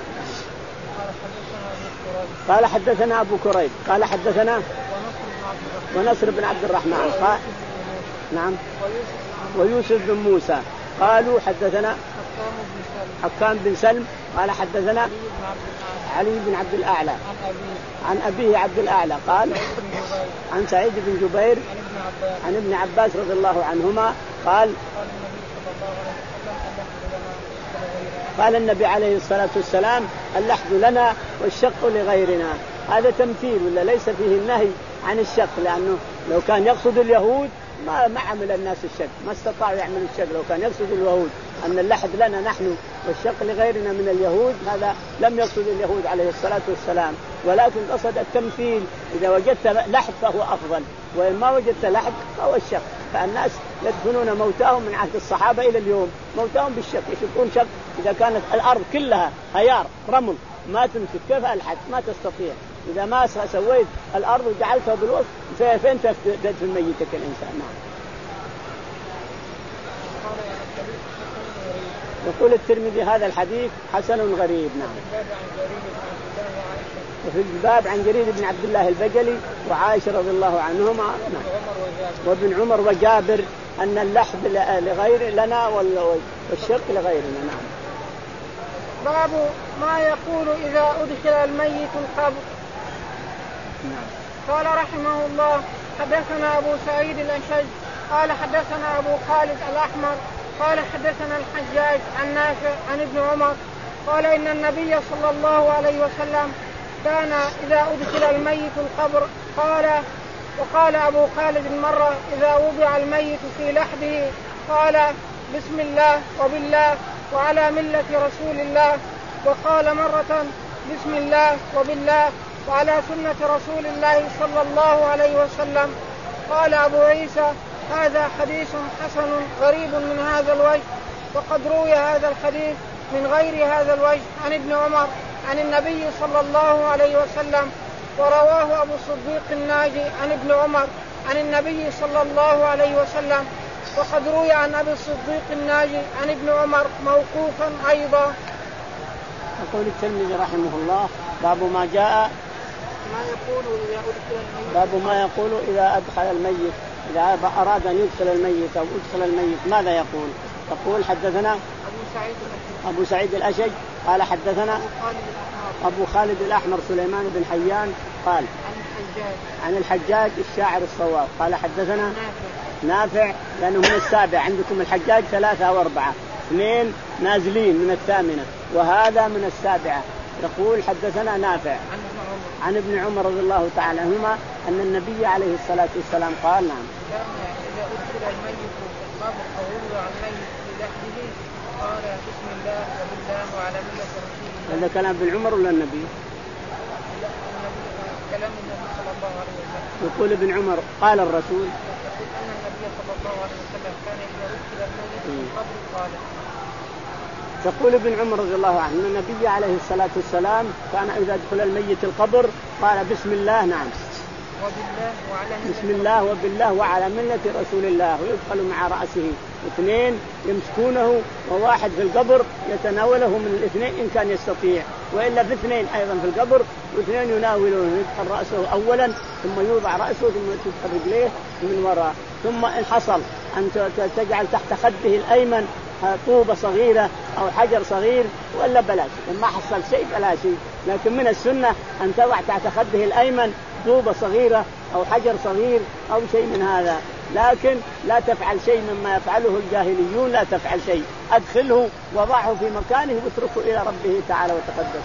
قال حدثنا أبو كريب قال حدثنا ونصر بن عبد الرحمن قال نعم ويوسف بن موسى قالوا حدثنا حكام بن سلم قال حدثنا علي بن عبد الأعلى عن أبيه عبد الأعلى قال عن سعيد بن جبير عن ابن عباس رضي الله عنهما قال قال النبي عليه الصلاة والسلام اللحد لنا والشق لغيرنا. هذا تمثيل ولا ليس فيه النهي عن الشق، لأنه لو كان يقصد اليهود ما ما عمل الناس الشق، ما استطاعوا يعملوا الشق. لو كان يقصد اليهود أن اللحد لنا نحن والشق لغيرنا من اليهود، هذا لم يقصد اليهود عليه الصلاة والسلام، ولكن قصد التمثيل. إذا وجدت لحد فهو أفضل، وإن ما وجدت لحد فهو الشق. فالناس يدفنون موتاهم من عهد الصحابة إلى اليوم موتاهم بالشق، يشقون شق. إذا كانت الأرض كلها هيار رمل ما تمسك كيف الحد؟ ما تستطيع. إذا ما سويت الأرض وجعلتها بالوسط فين تدفن ميتك الإنسان؟ نعم. يقول الترمذي هذا الحديث حسن غريب. نعم. وفي الباب عن جرير بن عبد الله البجلي وعائشة رضي الله عنهما نعم. وابن عمر وجابر أن اللحد لغير لنا والشق لغيرنا. نعم. باب ما يقول إذا أدخل الميت القبر. نعم. قال رحمه الله حدثنا أبو سعيد الأشج قال حدثنا أبو خالد الأحمر قال حدثنا الحجاج عن نافع عن ابن عمر قال إن النبي صلى الله عليه وسلم كان إذا أدخل الميت القبر قال وقال أبو خالد مرة إذا وضع الميت في لحده قال بسم الله وبالله وعلى ملة رسول الله، وقال مرة بسم الله وبالله وعلى سنة رسول الله صلى الله عليه وسلم. قال أبو عيسى هذا حديث حسن غريب من هذا الوجه، وقد روي هذا الحديث من غير هذا الوجه عن ابن عمر عن النبي صلى الله عليه وسلم، ورواه أبو الصديق الناجي عن ابن عمر عن النبي صلى الله عليه وسلم، وقد روي عن أبي الصديق الناجي عن ابن عمر موقوفا أيضا. يقول الترمذي رحمه الله باب ما جاء ما يقول إذا أدخل الميت باب ما يقول إذا أدخل الميت، إذا أراد أن يدخل الميت أو أدخل الميت ماذا يقول؟ يقول حدثنا أبو سعيد أبو سعيد الأشج قال حدثنا أبو خالد الأحمر سليمان بن حيان قال عن الحجاج عن الحجاج الشاعر الصواب قال حدثنا نافع, نافع لأنه من السابع، عندكم الحجاج ثلاثة أو أربعة، اثنين نازلين من الثامنة وهذا من السابعة. يقول حدثنا نافع عن ابن عمر رضي الله تعالى عنهما أن النبي عليه الصلاة والسلام قال نعم إذا أدخل الميت القبر أو وضع الميت في لحده قال بسم الله وبالله وعلى ملة رسول الله. هذا كلام ابن عمر ولا النبي؟ كلام النبي صلى الله عليه وسلم. يقول ابن عمر قال الرسول يقول أن النبي صلى الله عليه وسلم كان إذا أدخل الميت في القبر قال. يقول ابن عمر رضي الله عنه أن النبي عليه الصلاة والسلام كان إذا دخل الميت القبر قال بسم الله نعم وبالله وعلى بسم الله وبالله وعلى ملة رسول الله، ويدخل مع رأسه اثنين يمسكونه وواحد في القبر يتناوله من الاثنين إن كان يستطيع، وإلا في اثنين أيضا في القبر واثنين يناولونه، يدخل رأسه أولا ثم يوضع رأسه ثم تدخل رجليه من وراء. ثم إن حصل أن تجعل تحت خده الأيمن طوبة صغيرة أو حجر صغير ولا بلاش، ما حصل شيء بلا شيء، لكن من السنة أن تضع تحت خده الأيمن طوبة صغيرة أو حجر صغير أو شيء من هذا، لكن لا تفعل شيء مما يفعله الجاهليون، لا تفعل شيء، أدخله وضعه في مكانه واتركه إلى ربه تعالى وتقدس.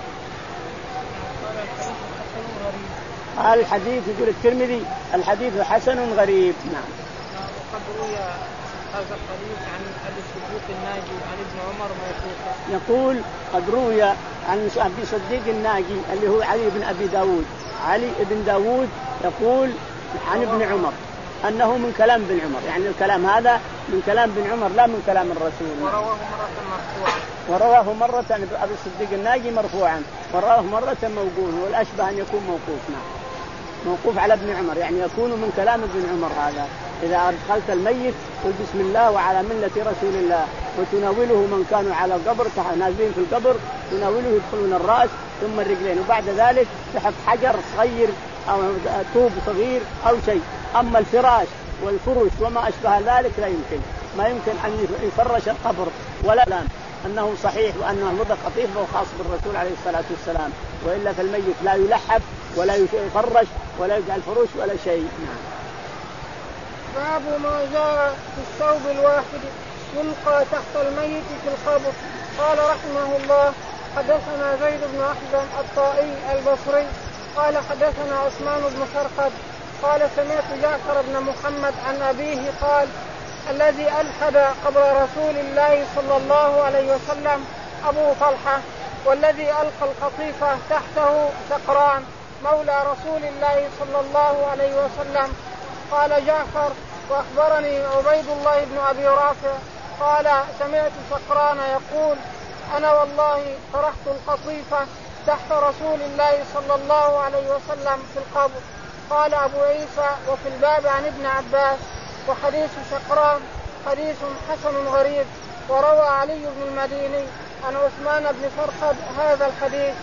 قال الحديث يقول الترمذي الحديث حسن غريب. نعم. وقد روي هذا الحديث عن أبي صديق الناجي عن ابن عمر موقوفا. يقول قد روي عن أبي صديق الناجي اللي هو علي بن أبي داود، علي بن داود يقول عن ابن عمر أنه من كلام ابن عمر، يعني الكلام هذا من كلام ابن عمر لا من كلام الرسول. ورواه مرة مرفوعا ورواه مرة أبي الصديق الناجي مرفوعا ورواه مرة موقوفا، والأشبه أن يكون موقوف. نعم. موقوف على ابن عمر، يعني يكون من كلام ابن عمر هذا. إذا أدخلت الميت قل بسم الله وعلى ملة رسول الله، وتناوله من كانوا على القبر نازلين في القبر تناوله يدخلون الرأس ثم الرجلين، وبعد ذلك تحط حجر صغير أو طوب صغير أو شيء. أما الفراش والفرش وما أشبه ذلك لا يمكن، ما يمكن أن يفرش القبر ولا لام، أنه صحيح وأنه مضى قطيف وخاص بالرسول عليه الصلاة والسلام، وإلا فالميت لا يلحف ولا يفرش ولا يجعل فروش ولا شيء. نعم. باب ما جاء في الثوب الواحد يلقى تحت الميت في القبر. قال رحمه الله حدثنا زيد بن أحزم الطائي البصري قال حدثنا عثمان بن فرقد قال سمعت جعفر بن محمد عن أبيه قال الذي ألحد قبر رسول الله صلى الله عليه وسلم أبو طلحة، والذي ألقى القطيفة تحته سقران مولى رسول الله صلى الله عليه وسلم. قال جعفر وأخبرني عبيد الله بن أبي رافع قال سمعت سقران يقول أنا والله طرحت القطيفة تحت رسول الله صلى الله عليه وسلم في القبر. قال أبو عيسى وفي الباب عن ابن عباس. وحديث سقران حديث حسن غريب. وروى علي بن المديني عن عثمان بن فرقد هذا الحديث.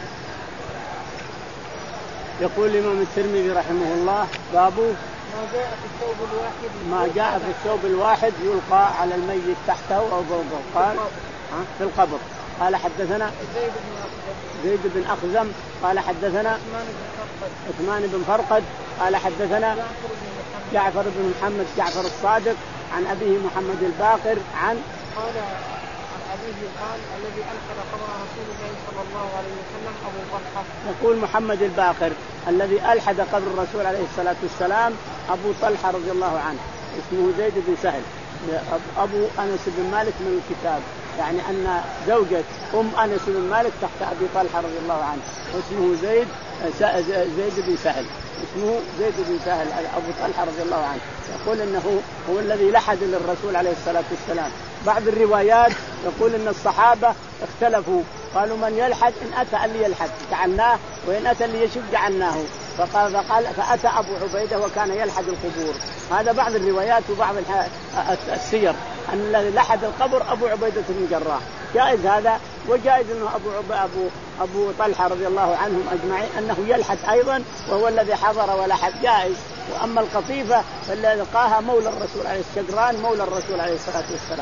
يقول الإمام الترمذي رحمه الله باب ما جاء في الثوب الواحد ما جاء في الثوب الواحد يلقى على الميت تحته أو فوقه. قال في القبر. قال حدثنا زيد بن أخزم زيد بن أخزم قال حدثنا عثمان بن فرقد قال حدثنا جعفر بن محمد جعفر الصادق عن أبيه محمد الباقر عن قال عن أبيه قال الذي ألحد قبر رسول الله صلى الله عليه وسلم أبو طلحة. يقول محمد الباقر الذي ألحد قبر الرسول عليه الصلاة والسلام أبو طلحة رضي الله عنه، اسمه زيد بن سهل أبو أنس بن مالك من الكتاب، يعني أن زوجة أم أنس بن مالك تحت أبي طلحة رضي الله عنه، واسمه زيد زيد بن سهل اسمه زيد بن سهل أبو طلحة رضي الله عنه. يقول إنه هو الذي لحد للرسول عليه الصلاة والسلام. بعض الروايات يقول إن الصحابة اختلفوا قالوا من يلحد إن أتى اللي يلحد جعلناه وإن أتى اللي يشق جعلناه، فقال, فقال فأتى أبو عبيدة وكان يلحد القبور. هذا بعض الروايات وبعض السير أن الذي لحد القبر أبو عبيدة بن الجراح، جائز هذا، وجائز أنه أبو أبو أبو طلحة رضي الله عنهم أجمعين أنه يلحد أيضا وهو الذي حضر ولحد، جائز. وأما القطيفة فالذي لقاها مولى الرسول عليه الشجران مولى الرسول عليه الصلاة والسلام.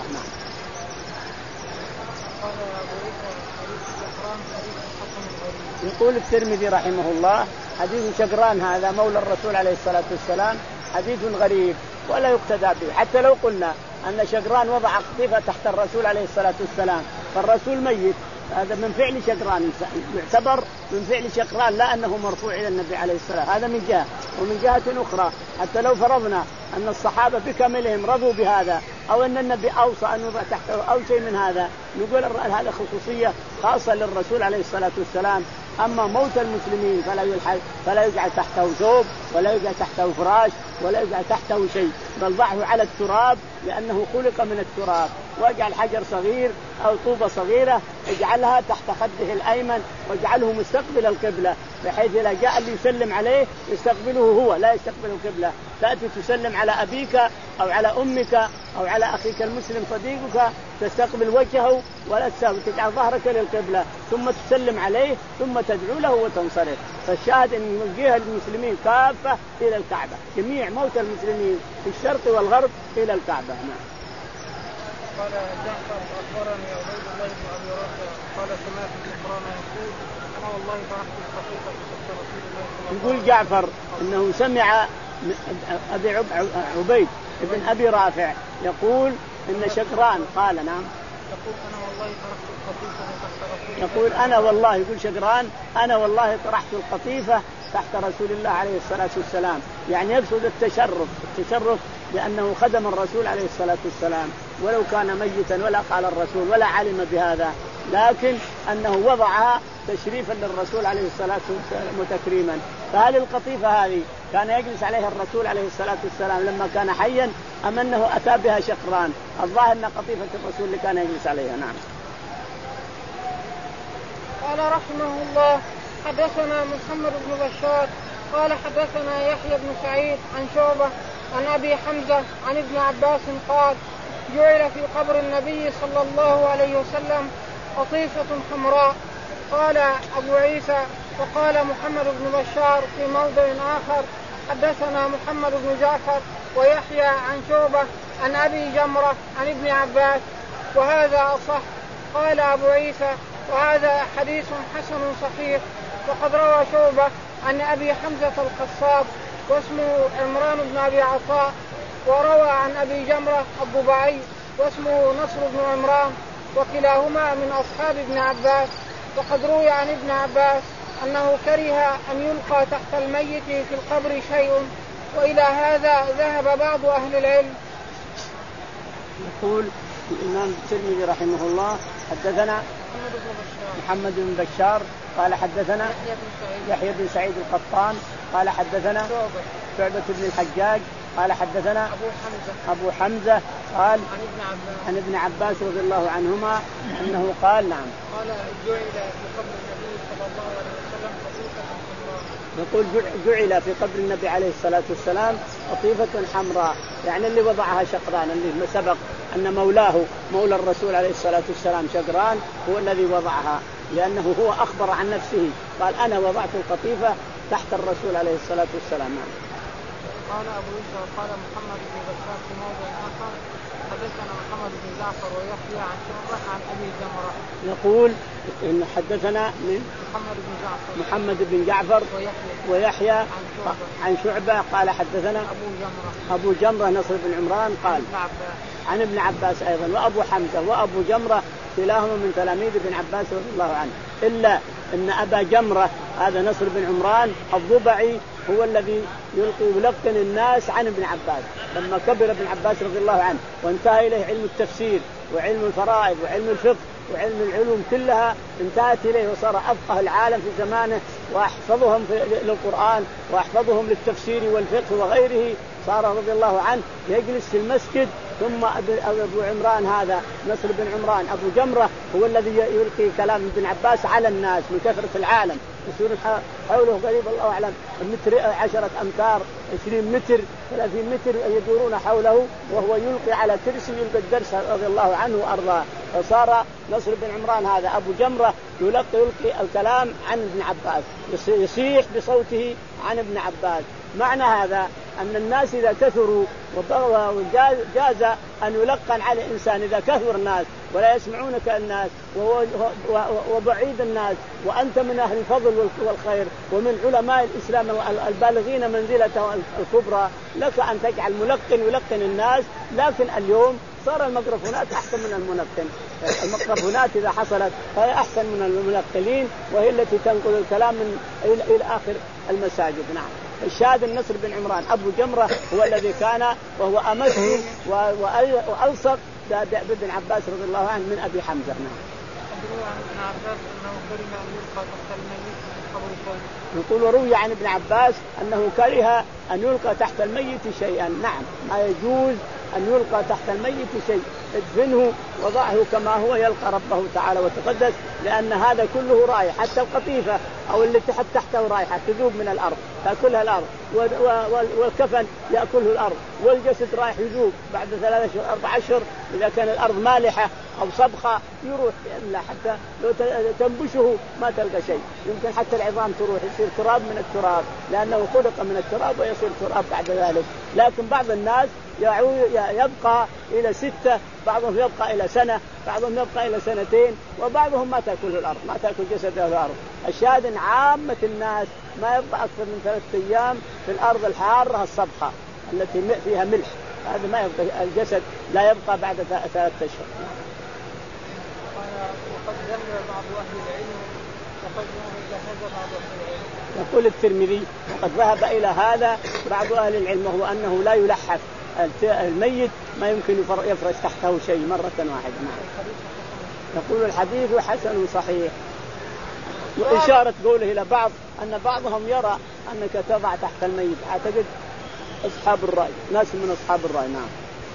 يقول الترمذي رحمه الله حديث شجران هذا مولى الرسول عليه الصلاة والسلام حديث غريب ولا يقتدى به، حتى لو قلنا أن شجران وضع قطيفة تحت الرسول عليه الصلاة والسلام فالرسول ميت، هذا من فعل شجران، يعتبر من فعل شجران لا أنه مرفوع إلى النبي عليه الصلاة والسلام. هذا من جهة، ومن جهة أخرى حتى لو فرضنا أن الصحابة بكاملهم رضوا بهذا أو أن النبي أوصى أن يضع تحته أو شيء من هذا، نقول هذا خصوصية خاصة للرسول عليه الصلاة والسلام. أما موت المسلمين فلا يلحد فلا يجعل تحته ثوب ولا يجعل تحته فراش ولا يجعل تحته شيء، بل ضعه على التراب لأنه خلق من التراب، واجعل حجر صغير أو طوبة صغيرة اجعلها تحت خده الأيمن واجعله مستقبل القبلة، بحيث إذا جاء اللي يسلم عليه يستقبله هو لا يستقبل القبلة. تأتي تسلم على أبيك أو على أمك أو على أخيك المسلم صديقك تستقبل وجهه ولا تساوي، تجعل ظهرك للقبلة ثم تسلم عليه ثم تدعو له وتنصرف. فالشاهد أن نوجه المسلمين كافة إلى الكعبة، جميع موتى المسلمين في الشرق والغرب إلى الكعبة. نعم. قال جعفر أخبرني عبيد الله بن أبي رافع قال سمعت القرآن يقول أنا والله فرحت الصحيفة بصدق رسول الله صلى الله عليه وسلم. يقول جعفر أنه سمع أبي عبيد ابن أبي رافع يقول إن شكران قال نعم يقول أنا والله طرحت القطيفة تحت رسول الله. يقول أنا والله يقول شكران أنا والله طرحت القطيفة تحت رسول الله عليه الصلاة والسلام، يعني يقصد التشرف التشرف لأنه خدم الرسول عليه الصلاة والسلام، ولو كان ميتا ولا قال الرسول ولا علم بهذا، لكن أنه وضعها تشريفا للرسول عليه الصلاة والسلام وتكريما. فهل القطيفة هذه كان يجلس عليها الرسول عليه الصلاة والسلام لما كان حيا أم أنه أتى بها شكران؟ الظاهر أن قطيفة الرسول اللي كان يجلس عليها. نعم. قال رحمه الله حدثنا محمد بن بشار قال حدثنا يحيى بن سعيد عن شعبة عن أبي حمزة عن ابن عباس قال جعل في قبر النبي صلى الله عليه وسلم قطيفة حمراء. قال أبو عيسى وقال محمد بن بشار في موضع آخر حدثنا محمد بن جعفر ويحيى عن شعبة عن أبي جمرة عن ابن عباس وهذا أصح. قال أبو عيسى وهذا حديث حسن صحيح. وقد روى شعبة عن أبي حمزة القصاب واسمه عمران بن أبي عطاء، وروى عن أبي جمرة الضبعي واسمه نصر بن عمران، وكلاهما من أصحاب ابن عباس. وقد روي عن ابن عباس أنه كره أن يلقى تحت الميت في القبر شيء، وإلى هذا ذهب بعض أهل العلم. يقول الإمام الترمذي رحمه الله حدثنا محمد بن بشار قال حدثنا يحيى بن سعيد القطان قال حدثنا شعبة بن الحجاج قال حدثنا أبو حمزة, أبو حمزة قال عن ابن عباس, عن ابن عباس رضي الله عنهما أنه قال نعم قال جعل في قبر النبي صلى الله عليه وسلم قطيفة حمراء. يقول جعل في قبر النبي عليه الصلاة والسلام قطيفة حمراء، يعني اللي وضعها شقران، اللي سبق أن مولاه مولى الرسول عليه الصلاة والسلام شقران هو الذي وضعها، لأنه هو أخبر عن نفسه قال أنا وضعت القطيفة تحت الرسول عليه الصلاة والسلام. قال أبو عيسى قال محمد بن بشار في موضع آخر حدثنا محمد بن جعفر ويحيى عن شعبة عن أبي جمرة. يقول إن حدثنا من محمد بن جعفر محمد بن جعفر ويحيى, ويحيى عن شعبة, عن شعبة قال حدثنا أبو جمرة أبو جمرة نصر بن عمران قال عن ابن عباس أيضا وأبو حمزة وأبو جمرة كلاهما من تلاميذ ابن عباس رضي الله عنه، إلا أن أبا جمرة هذا نصر بن عمران الضبعي هو الذي يلقي يلقن الناس عن ابن عباس لما كبر ابن عباس رضي الله عنه وانتهى إليه علم التفسير وعلم الفرائض وعلم الفقه وعلم العلوم كلها انتهت إليه وصار أفقه العالم في زمانه وأحفظهم للقرآن وأحفظهم للتفسير والفقه وغيره. صار رضي الله عنه يجلس في المسجد، ثم أبو عمران هذا نصر بن عمران أبو جمرة هو الذي يلقي كلام ابن عباس على الناس من كثرة العالم، يصير حوله قريب الله أعلم متر عشرة أمتار عشرين متر ثلاثين متر يدورون حوله وهو يلقي على كرسي يلقي الدرس رضي الله عنه وأرضاه. فصار نصر بن عمران هذا أبو جمرة يلقي يلقي الكلام عن ابن عباس، يصيح بصوته عن ابن عباس. معنى هذا أن الناس إذا كثروا وجاز أن يلقن على الإنسان إذا كثر الناس ولا يسمعونك الناس وبعيد الناس وأنت من أهل الفضل والخير ومن علماء الإسلام البالغين منزلته الكبرى، لك أن تجعل ملقن يلقن الناس. لكن اليوم صار الميكروفونات أحسن من الملقن، الميكروفونات إذا حصلت فهي أحسن من الملقنين وهي التي تنقل الكلام من إلى آخر المساجد. نعم. الشاهد النصر بن عمران أبو جمرة هو الذي كان وهو أمس وألصق بابن عباس رضي الله عنه من أبي حمزة. نعم. يقول وروي عن ابن عباس أنه كره أن يلقى تحت الميت شيئا. نعم، ما يجوز أن يلقى تحت الميت شيء، ادفنه وضعه كما هو يلقى ربه تعالى وتقدس، لأن هذا كله رايح، حتى القطيفة أو اللي تحت تحته رايحة تذوب من الأرض، تأكلها الأرض، والكفن يأكله الأرض، والجسد رايح يذوب بعد ثلاثة أشهر أربع أشهر إذا كان الأرض مالحة أو صبخة يروح، إلا حتى لو تنبشه ما تلقى شيء، يمكن حتى العظام تروح يصير تراب من التراب، لأنه خلق من التراب ويصير تراب بعد ذلك. لكن بعض الناس يبقى إلى ستة، بعضهم يبقى إلى سنة، بعضهم يبقى إلى سنتين، وبعضهم ما تأكله الأرض، ما تأكل جسده الأرض. الشاهد إن عامة الناس ما يبقى أكثر من ثلاثة أيام في الأرض الحارة الصبخة التي فيها ملح، هذا ما يبقى الجسد لا يبقى بعد ثلاثة أشهر. وقد ذهب بعض أهل العلم وقد ذهب إلى هذا بعض أهل العلم. يقول الترمذي وقد ذهب إلى هذا بعض أهل العلم، وهو أنه لا يلحف الميت، ما يمكن يفرش تحته شيء مرة واحدة. يقول الحديث حسن صحيح. وإشارة قوله إلى بعض أن بعضهم يرى أنك تضع تحت الميت، أعتقد أصحاب الرأي، ناس من أصحاب الرأي. نعم.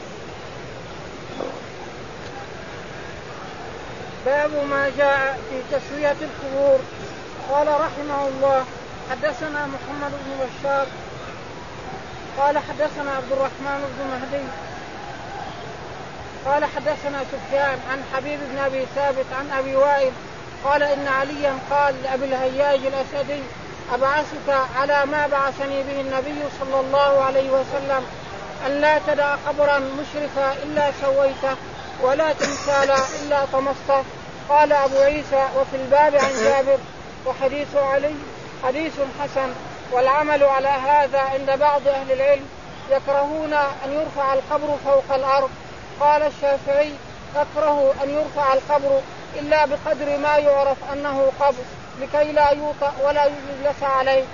باب ما جاء في تسوية القبور. قال رحمه الله حدثنا محمد بن بشار قال حدثنا عبد الرحمن بن مهدي قال حدثنا سفيان عن حبيب بن أبي ثابت عن أبي وائل قال إن عليا قال لأبي الهياج الأسدي أبعثك على ما بعثني به النبي صلى الله عليه وسلم أن لا تدع قبرا مشرفا إلا سويته ولا تمثالا إلا طمسته. قال أبو عيسى وفي الباب عن جابر وحديث علي حديث حسن، والعمل على هذا عند بعض أهل العلم، يكرهون أن يرفع القبر فوق الأرض. قال الشافعي يكره أن يرفع القبر إلا بقدر ما يعرف أنه قبر لكي لا يوطأ ولا يجلس عليه.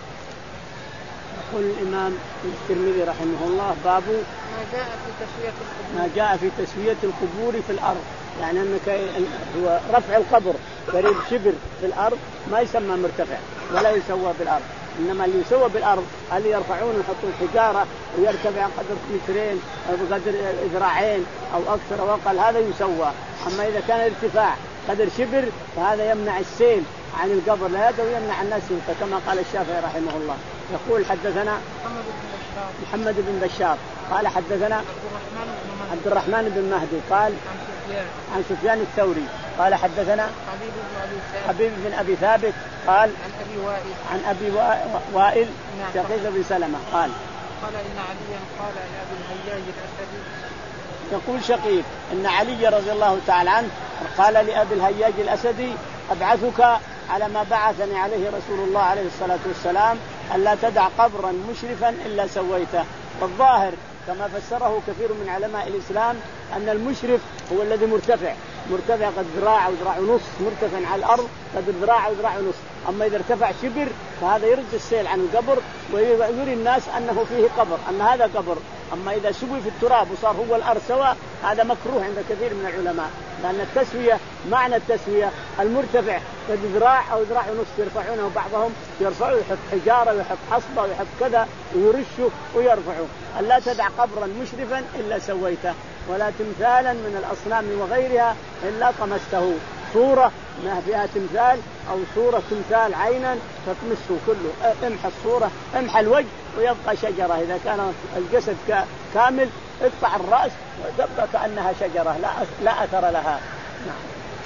يقول الإمام الترمذي رحمه الله باب ما جاء في تسوية القبور. ما جاء في تسوية القبور في الأرض، يعني أنك هو رفع القبر قريب شبر في الأرض ما يسمى مرتفع ولا يسوى بالأرض، إنما اللي يسوى بالأرض اللي يرفعون يحطون حجارة ويرتفع قدر مترين أو قدر ذراعين أو أكثر أو أقل، هذا يسوى. أما إذا كان ارتفاع قدر شبر فهذا يمنع السيل عن القبر لا يدعو يمنع الناس، كما قال الشافعي رحمه الله. يقول حدثنا محمد بن بشار قال حدثنا عبد الرحمن بن مهدي قال عن سفيان الثوري قال حدثنا حبيب بن أبي ثابت قال عن أبي وائل شقيق بن سلمة قال قال إن عليا قال لأبي الهياج الأسدي. يقول شقيق إن علي رضي الله تعالى عنه قال لأبي الهياج الأسدي أبعثك على ما بعثني عليه رسول الله عليه الصلاة والسلام ألا تدع قبرا مشرفا إلا سويته. والظاهر كما فسره كثير من علماء الإسلام أن المشرف هو الذي مرتفع مرتفع قد ذراع وذراع ونص، مرتفع على الأرض قد ذراع وذراع ونص. أما إذا ارتفع شبر فهذا يرد السيل عن القبر ويري الناس أنه فيه قبر، أن هذا قبر. أما إذا سوي في التراب وصار هو الأرض سوا هذا مكروه عند كثير من العلماء، لأن التسوية معنى التسوية المرتفع قد ذراع أو ذراع ونص يرفعونه، بعضهم يرفعوا يحط حجارة ويحط حصبة ويحط كذا ويرشه ويرفعه. ألا تدع قبرا مشرفا إلا سويته ولا تمثالا من الأصنام وغيرها إلا طمسته. صورة ما فيها تمثال أو صورة تمثال عينا فتمسه كله، امحى الصورة امحى الوجه ويبقى شجرة. إذا كان الجسد كامل اقطع الرأس وتبقى كأنها شجرة لا لا أثر لها. نعم.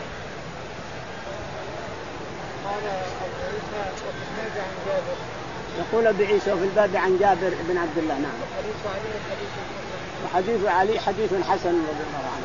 قال أبو عيسى وفي الباب عن جابر. يقول أبو عيسى وفي الباب عن جابر بن عبد الله. نعم. وحديث علي حديث حسن. وحديث علي حديث حسن رضي الله عنه.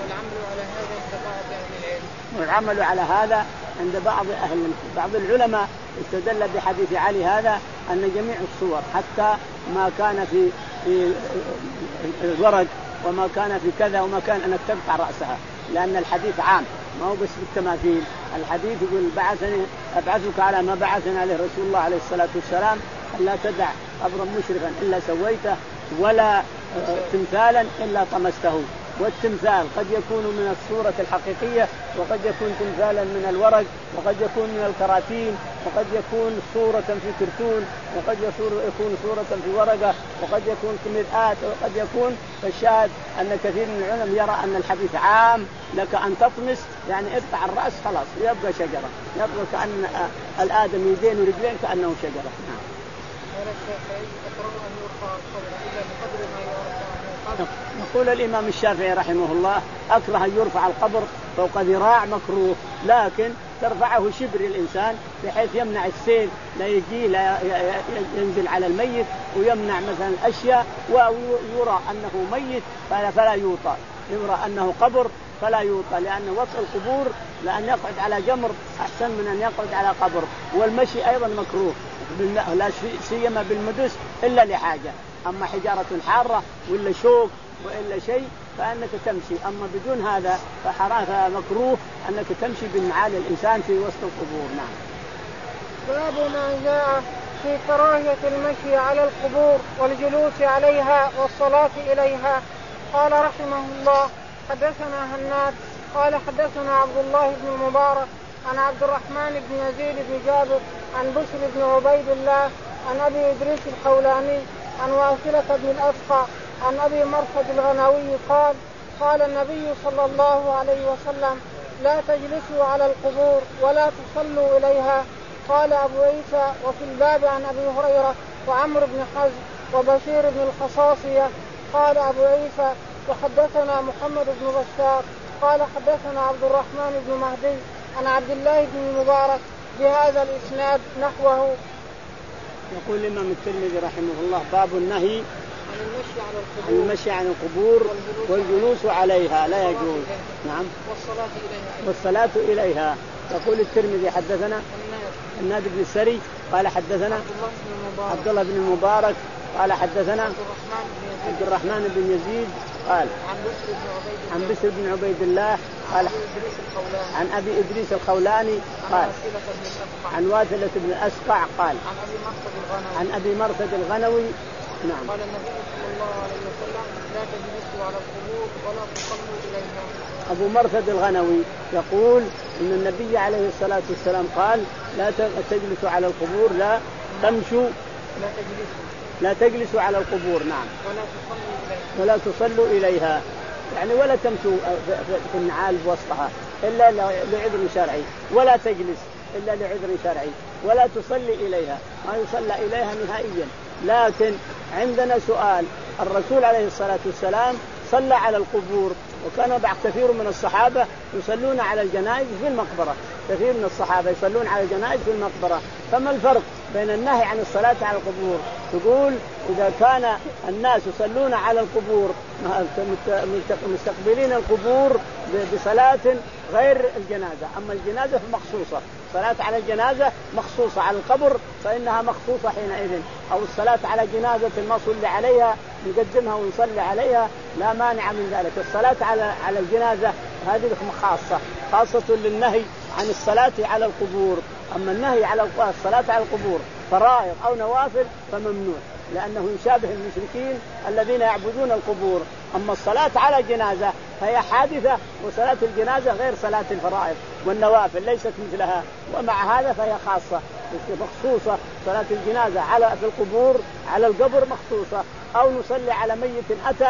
والعمل على هذا عند بعض أهل العلم. والعمل على هذا عند بعض أهل بعض العلماء استدل بحديث علي هذا أن جميع الصور حتى ما كان في في الورق وما كان في كذا وما كان أنك تقطع رأسها، لأن الحديث عام ما هو بس بالتماثيل. الحديث يقول بعثني أبعثك على ما بعثنا عليه رسول الله عليه الصلاة والسلام ألا تدع قبرا مشرفا إلا سويته ولا تمثالا إلا طمسته. والتمثال قد يكون من الصورة الحقيقية وقد يكون تمثالا من الورق وقد يكون من الكراتين وقد يكون صورة في كرتون وقد يكون صورة في ورقة وقد يكون كمرآة وقد يكون. فالشاهد أن كثير من العلماء يرى أن الحديث عام لك أن تطمس، يعني اقطع الرأس خلاص يبقى شجرة، يبقى كأن الآدم يدين ورجلين كأنه شجرة. يقول الإمام الشافعي رحمه الله أكره أن يرفع القبر فوق ذراع مكروه، لكن ترفعه شبر الإنسان بحيث يمنع السيل لا يجي لا ينزل على الميت، ويمنع مثلا الأشياء، ويرى أنه ميت فلا يوطى، يرى أنه قبر فلا يوطى، لأن وطء القبور لأن يقعد على جمر أحسن من أن يقعد على قبر. والمشي أيضا مكروه لا سيما بالمدس إلا لحاجة، أما حجارة حارة ولا شوك وإلا شيء فأنك تمشي، أما بدون هذا فحرام مكروه أنك تمشي بالنعال الإنسان في وسط القبور. نعم. باب ما جاء في كراهية المشي على القبور والجلوس عليها والصلاة إليها. قال رحمه الله حدثنا هناد قال حدثنا عبد الله بن المبارك عن عبد الرحمن بن يزيد بن جابر عن بشر بن عبيد الله عن أبي إدريس الخولاني عن واصلة بن الأسقى عن أبي مرثد الغنوي قال قال النبي صلى الله عليه وسلم لا تجلسوا على القبور ولا تصلوا إليها. قال أبو عيسى وفي الباب عن أبي هريرة وعمر بن حزم وبشير بن الخصاصية. قال أبو عيسى وحدثنا محمد بن بشار قال حدثنا عبد الرحمن بن مهدي عن عبد الله بن المبارك بهذا الإسناد نحوه. يقول الإمام الترمذي رحمه الله باب النهي عن المشي على القبور, عن المشي عن القبور والجلوس عليها لا يجوز. نعم. والصلاة إليها والصلاة إليها. يقول الترمذي حدثنا الناد بن السري قال حدثنا عبد الله بن المبارك قال حدثنا عبد الرحمن بن يزيد قال عن بشر بن عبيد الله قال عن أبي إدريس الخولاني قال عن واثلة بن الأسقع قال عن أبي مرثد الغنوي. نعم. قال النبي صلى الله عليه وسلم لا تجلسوا على القبور ولا تصلوا إليها. أبو مرثد الغنوي يقول إن النبي عليه الصلاة والسلام قال لا تجلسوا على القبور لا تمشوا لا تجلسوا لا تجلسوا على القبور. نعم. ولا تصلوا إليها ولا تصلوا إليها يعني ولا تمشوا في النعال بوسطها إلا لعذر شرعي، ولا تجلس إلا لعذر شرعي، ولا تصلي إليها ما يصلى إليها نهائيا. لكن عندنا سؤال، الرسول عليه الصلاة والسلام صلى على القبور، وكان بعض كثير من الصحابة يصلون على الجنائز في المقبرة، كثير من الصحابة يصلون على الجنائز في المقبرة. فما الفرق بين النهي عن الصلاة على القبور؟ تقول إذا كان الناس يصلون على القبور مستقبلين القبور بصلاة غير الجنازة، أما الجنازة مخصوصة، صلاة على الجنازة مخصوصة، على القبر فإنها مخصوصة حينئذ، أو الصلاة على جنازة ما صلى عليها نقدمها ونصلي عليها لا مانع من ذلك. الصلاة على على الجنازة هذه خاصة خاصة للنهي عن الصلاة على القبور. أما النهي على الصلاة على القبور فرائض أو نوافل فممنوع، لأنه يشابه المشركين الذين يعبدون القبور. أما الصلاة على الجنازة فهي حادثة، وصلاة الجنازة غير صلاة الفرائض والنوافل ليست مثلها، ومع هذا فهي خاصة مخصوصة. صلاة الجنازة على في القبور على القبر مخصوصة، أو نصلي على ميت أتى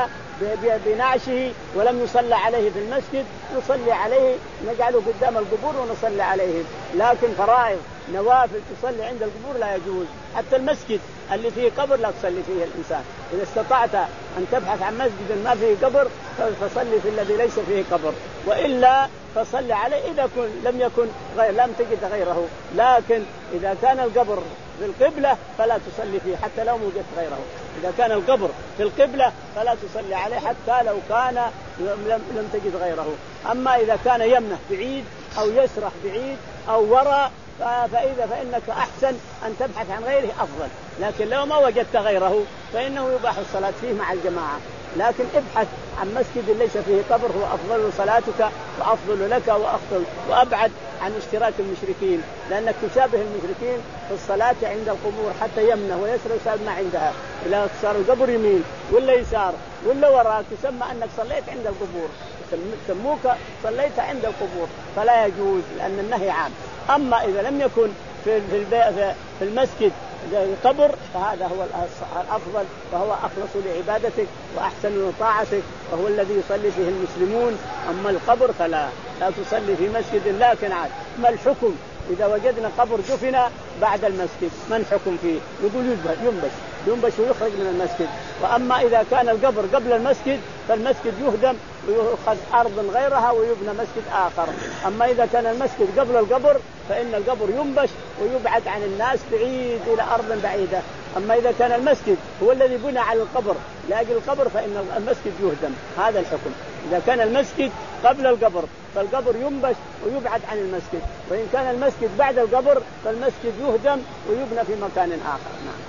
بنعشه ولم يصلى عليه في المسجد نصلي عليه نجعله قدام القبور ونصلي عليه. لكن فرائض نوافل تصلي عند القبور لا يجوز. حتى المسجد اللي فيه قبر لا تصلي فيه الإنسان. إذا استطعت أن تبحث عن مسجد ما فيه قبر فصلي في الذي ليس فيه قبر، وإلا فصلي عليه إذا كن لم يكن غير لم تجد غيره. لكن إذا كان القبر في القبلة فلا تصلي فيه حتى لو وجدت غيره. إذا كان القبر في القبلة فلا تصلي عليه حتى لو كان لم, لم تجد غيره. أما إذا كان يمنه بعيد أو يسرح بعيد أو وراء فإذا فإنك أحسن أن تبحث عن غيره أفضل. لكن لو ما وجدت غيره فإنه يباح الصلاة فيه مع الجماعة. لكن ابحث عن مسجد ليس فيه قبر هو أفضل صلاتك وأفضل لك وأفضل وأبعد عن اشتراك المشركين، لأنك تشابه المشركين في الصلاة عند القبور حتى يمنه ويسر يسار ما عندها. إذا صار القبر يمين ولا يسار ولا وراك تسمى أنك صليت عند القبور، سموك صليت عند القبور، فلا يجوز لأن النهي عام. أما إذا لم يكن في في المسجد قبر فهذا هو الأفضل، وهو أخلص لعبادتك وأحسن لطاعتك، وهو الذي يصلي فيه المسلمون. أما القبر فلا لا تصلي في مسجد. لكن عاد ما الحكم إذا وجدنا قبر دفن بعد المسجد من حكم فيه؟ يقول ينبش ينبش ويخرج من المسجد. وأما إذا كان القبر قبل المسجد فالمسجد يهدم ويؤخذ أرض غيرها ويبنى مسجد آخر. أما إذا كان المسجد قبل القبر فإن القبر ينبش ويبعد عن الناس بعيد إلى أرض بعيدة. أما إذا كان المسجد هو الذي بنى على القبر لأجل القبر فإن المسجد يهدم. هذا الحكم. إذا كان المسجد قبل القبر فالقبر ينبش ويبعد عن المسجد، وإن كان المسجد بعد القبر فالمسجد يهدم ويبنى في مكان آخر. نعم.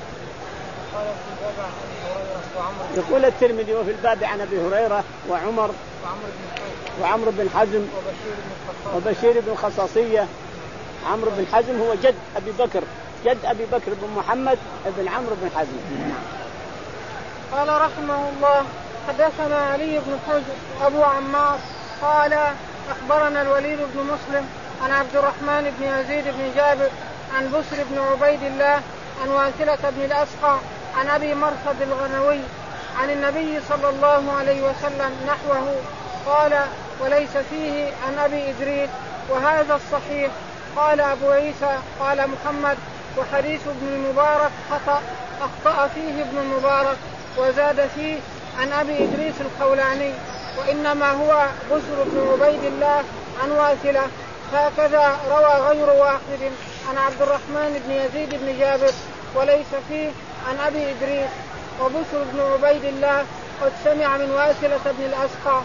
يقول الترمذي وفي الباب عن أبي هريرة وعمر وعمر بن حزم وبشير بن خصاصية. عمرو بن حزم هو جد أبي بكر جد أبي بكر بن محمد بن عمرو بن حزم. قال رحمه الله حدثنا علي بن حجر أبو عمار قال أخبرنا الوليد بن مسلم عن عبد الرحمن بن يزيد بن جابر عن بسر بن عبيد الله عن واثلة بن الأسقى عن أبي مرثد الغنوي عن النبي صلى الله عليه وسلم نحوه قال وليس فيه عن أبي إدريس وهذا الصحيح. قال أبو عيسى قال محمد وحديث ابن المبارك خطأ أخطأ فيه ابن المبارك وزاد فيه عن أبي إدريس الخولاني وإنما هو بسر بن عبيد الله عن واثلة. هكذا روى غير واحد عن عبد الرحمن بن يزيد بن جابر وليس فيه عن أبي إدريس. وبسر بن عبيد الله قد سمع من واثلة بن الأسقى.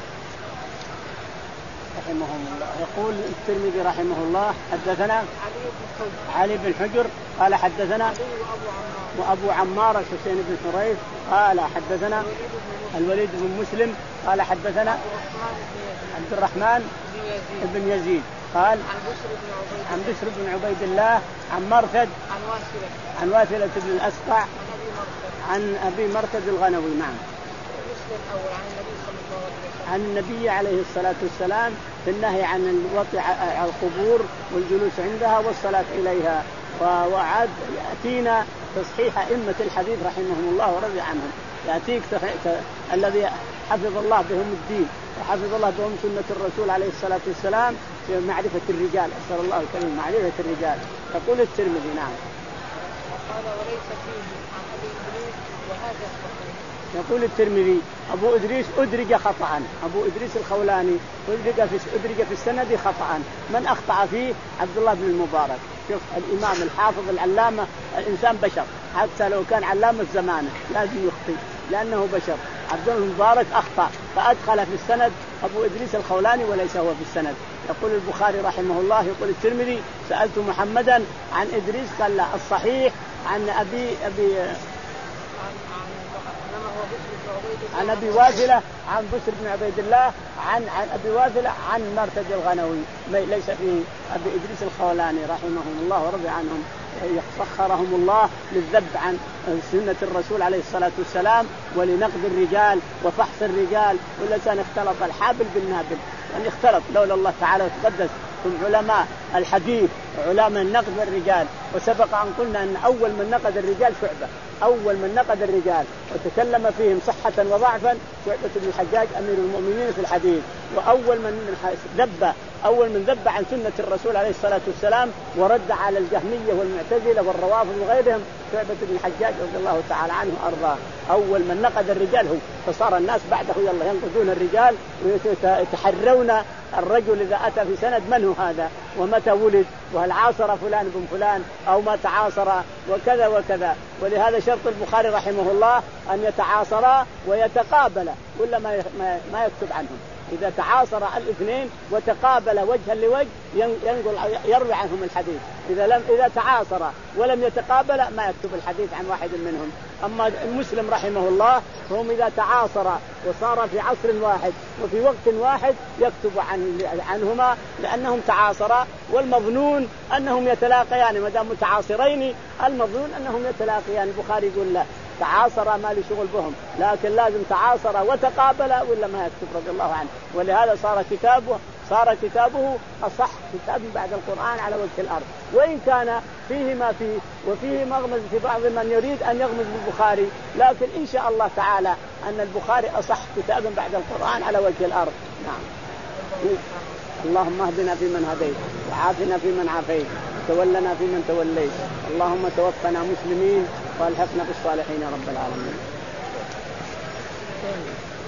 رحمه الله. يقول الترمذي رحمه الله حدثنا علي بن حجر قال حدثنا وأبو عمار حسين بن حريث قال حدثنا الوليد بن مسلم قال حدثنا عبد الرحمن بن يزيد قال عن بسر بن عبيد الله عن مرثد عن واثلة بن الأسقع عن أبي مرثد الغنوي. نعم. عن النبي عليه الصلاة والسلام في النهي عن الوطء على القبور والجلوس عندها والصلاة إليها. وعاد يأتينا تصحيح أئمة الحديث رحمهم الله ورضي عنهم. يأتيك الذي حفظ الله بهم الدين وحفظ الله بهم سنة الرسول عليه الصلاة والسلام في معرفة الرجال. أسأل الله الكريم معرفة الرجال. يقول الترمذي نعم. قال وليس فيه عن أبي إدريس وهذا الصحيح. يقول الترمذي أبو إدريس أدرج خطأ. أبو إدريس الخولاني أدرج في أدرج في السند خطأ. من أخطأ فيه؟ عبد الله بن المبارك. شوف الإمام الحافظ العلامة الإنسان بشر حتى لو كان علامة زمانه لازم يخطئ لأنه بشر. عبد الله المبارك أخطأ فأدخل في السند أبو إدريس الخولاني وليس هو في السند. يقول البخاري رحمه الله يقول الترمذي سألت محمدا عن إدريس قال لا الصحيح عن أبي أبي عن أبي واثلة عن بسر بن عبيد الله عن عن أبي واثلة عن مرثد الغنوي ليس فيه أبي إدريس الخولاني رحمهم الله ورضي عنهم. سخرهم الله للذب عن سنة الرسول عليه الصلاة والسلام ولنقد الرجال وفحص الرجال. ولا كان اختلط الحابل بالنابل يعني اختلط لولا الله تعالى وتقدس ثم علماء الحديث علماء النقد الرجال. وسبق أن قلنا أن أول من نقد الرجال شعبة. أول من نقد الرجال وتكلم فيهم صحة وضعفا شعبة بن الحجاج أمير المؤمنين في الحديث. وأول من ذب أول من ذب عن سنة الرسول عليه الصلاة والسلام ورد على الجهمية والمعتزلة والروافض وغيرهم شعبة بن الحجاج رضي الله تعالى عنه وأرضاه. أول من نقد الرجال هو. فصار الناس بعده يلا ينقدون الرجال ويتحرون الرجل إذا أتى في سند من هو هذا ومتى ولد وهل عاصر فلان بن فلان أو ما تعاصر وكذا وكذا. ولهذا شرط البخاري رحمه الله أن يتعاصرا ويتقابلا ولا ما ما يكتب عنهم. إذا تعاصر الاثنين وتقابل وجها لوجه ينقل يروي عنهم الحديث. إذا لم إذا تعاصر ولم يتقابل ما يكتب الحديث عن واحد منهم. أما المسلم رحمه الله هم إذا تعاصر وصار في عصر واحد وفي وقت واحد يكتب عن عنهما لأنهم تعاصرا. والمظنون أنهم يتلاقيان ما دام متعاصرين المظنون أنهم يتلاقيان. البخاري يقول لا تعاصر ما لي شغل بهم لكن لازم تعاصر وتقابل ولا ما يكتب رضي الله عنه. ولهذا صار كتابه صار كتابه أصح كتاب بعد القرآن على وجه الأرض. وإن كان فيه ما فيه وفيه مغمز في بعض من يريد أن يغمز بالبخاري لكن إن شاء الله تعالى أن البخاري أصح كتابا بعد القرآن على وجه الأرض. نعم. اللهم اهدنا فيمن هديت وعافنا فيمن عافيت وتولنا فيمن توليت. اللهم توفنا مسلمين والحقنا بالصالحين يا رب العالمين.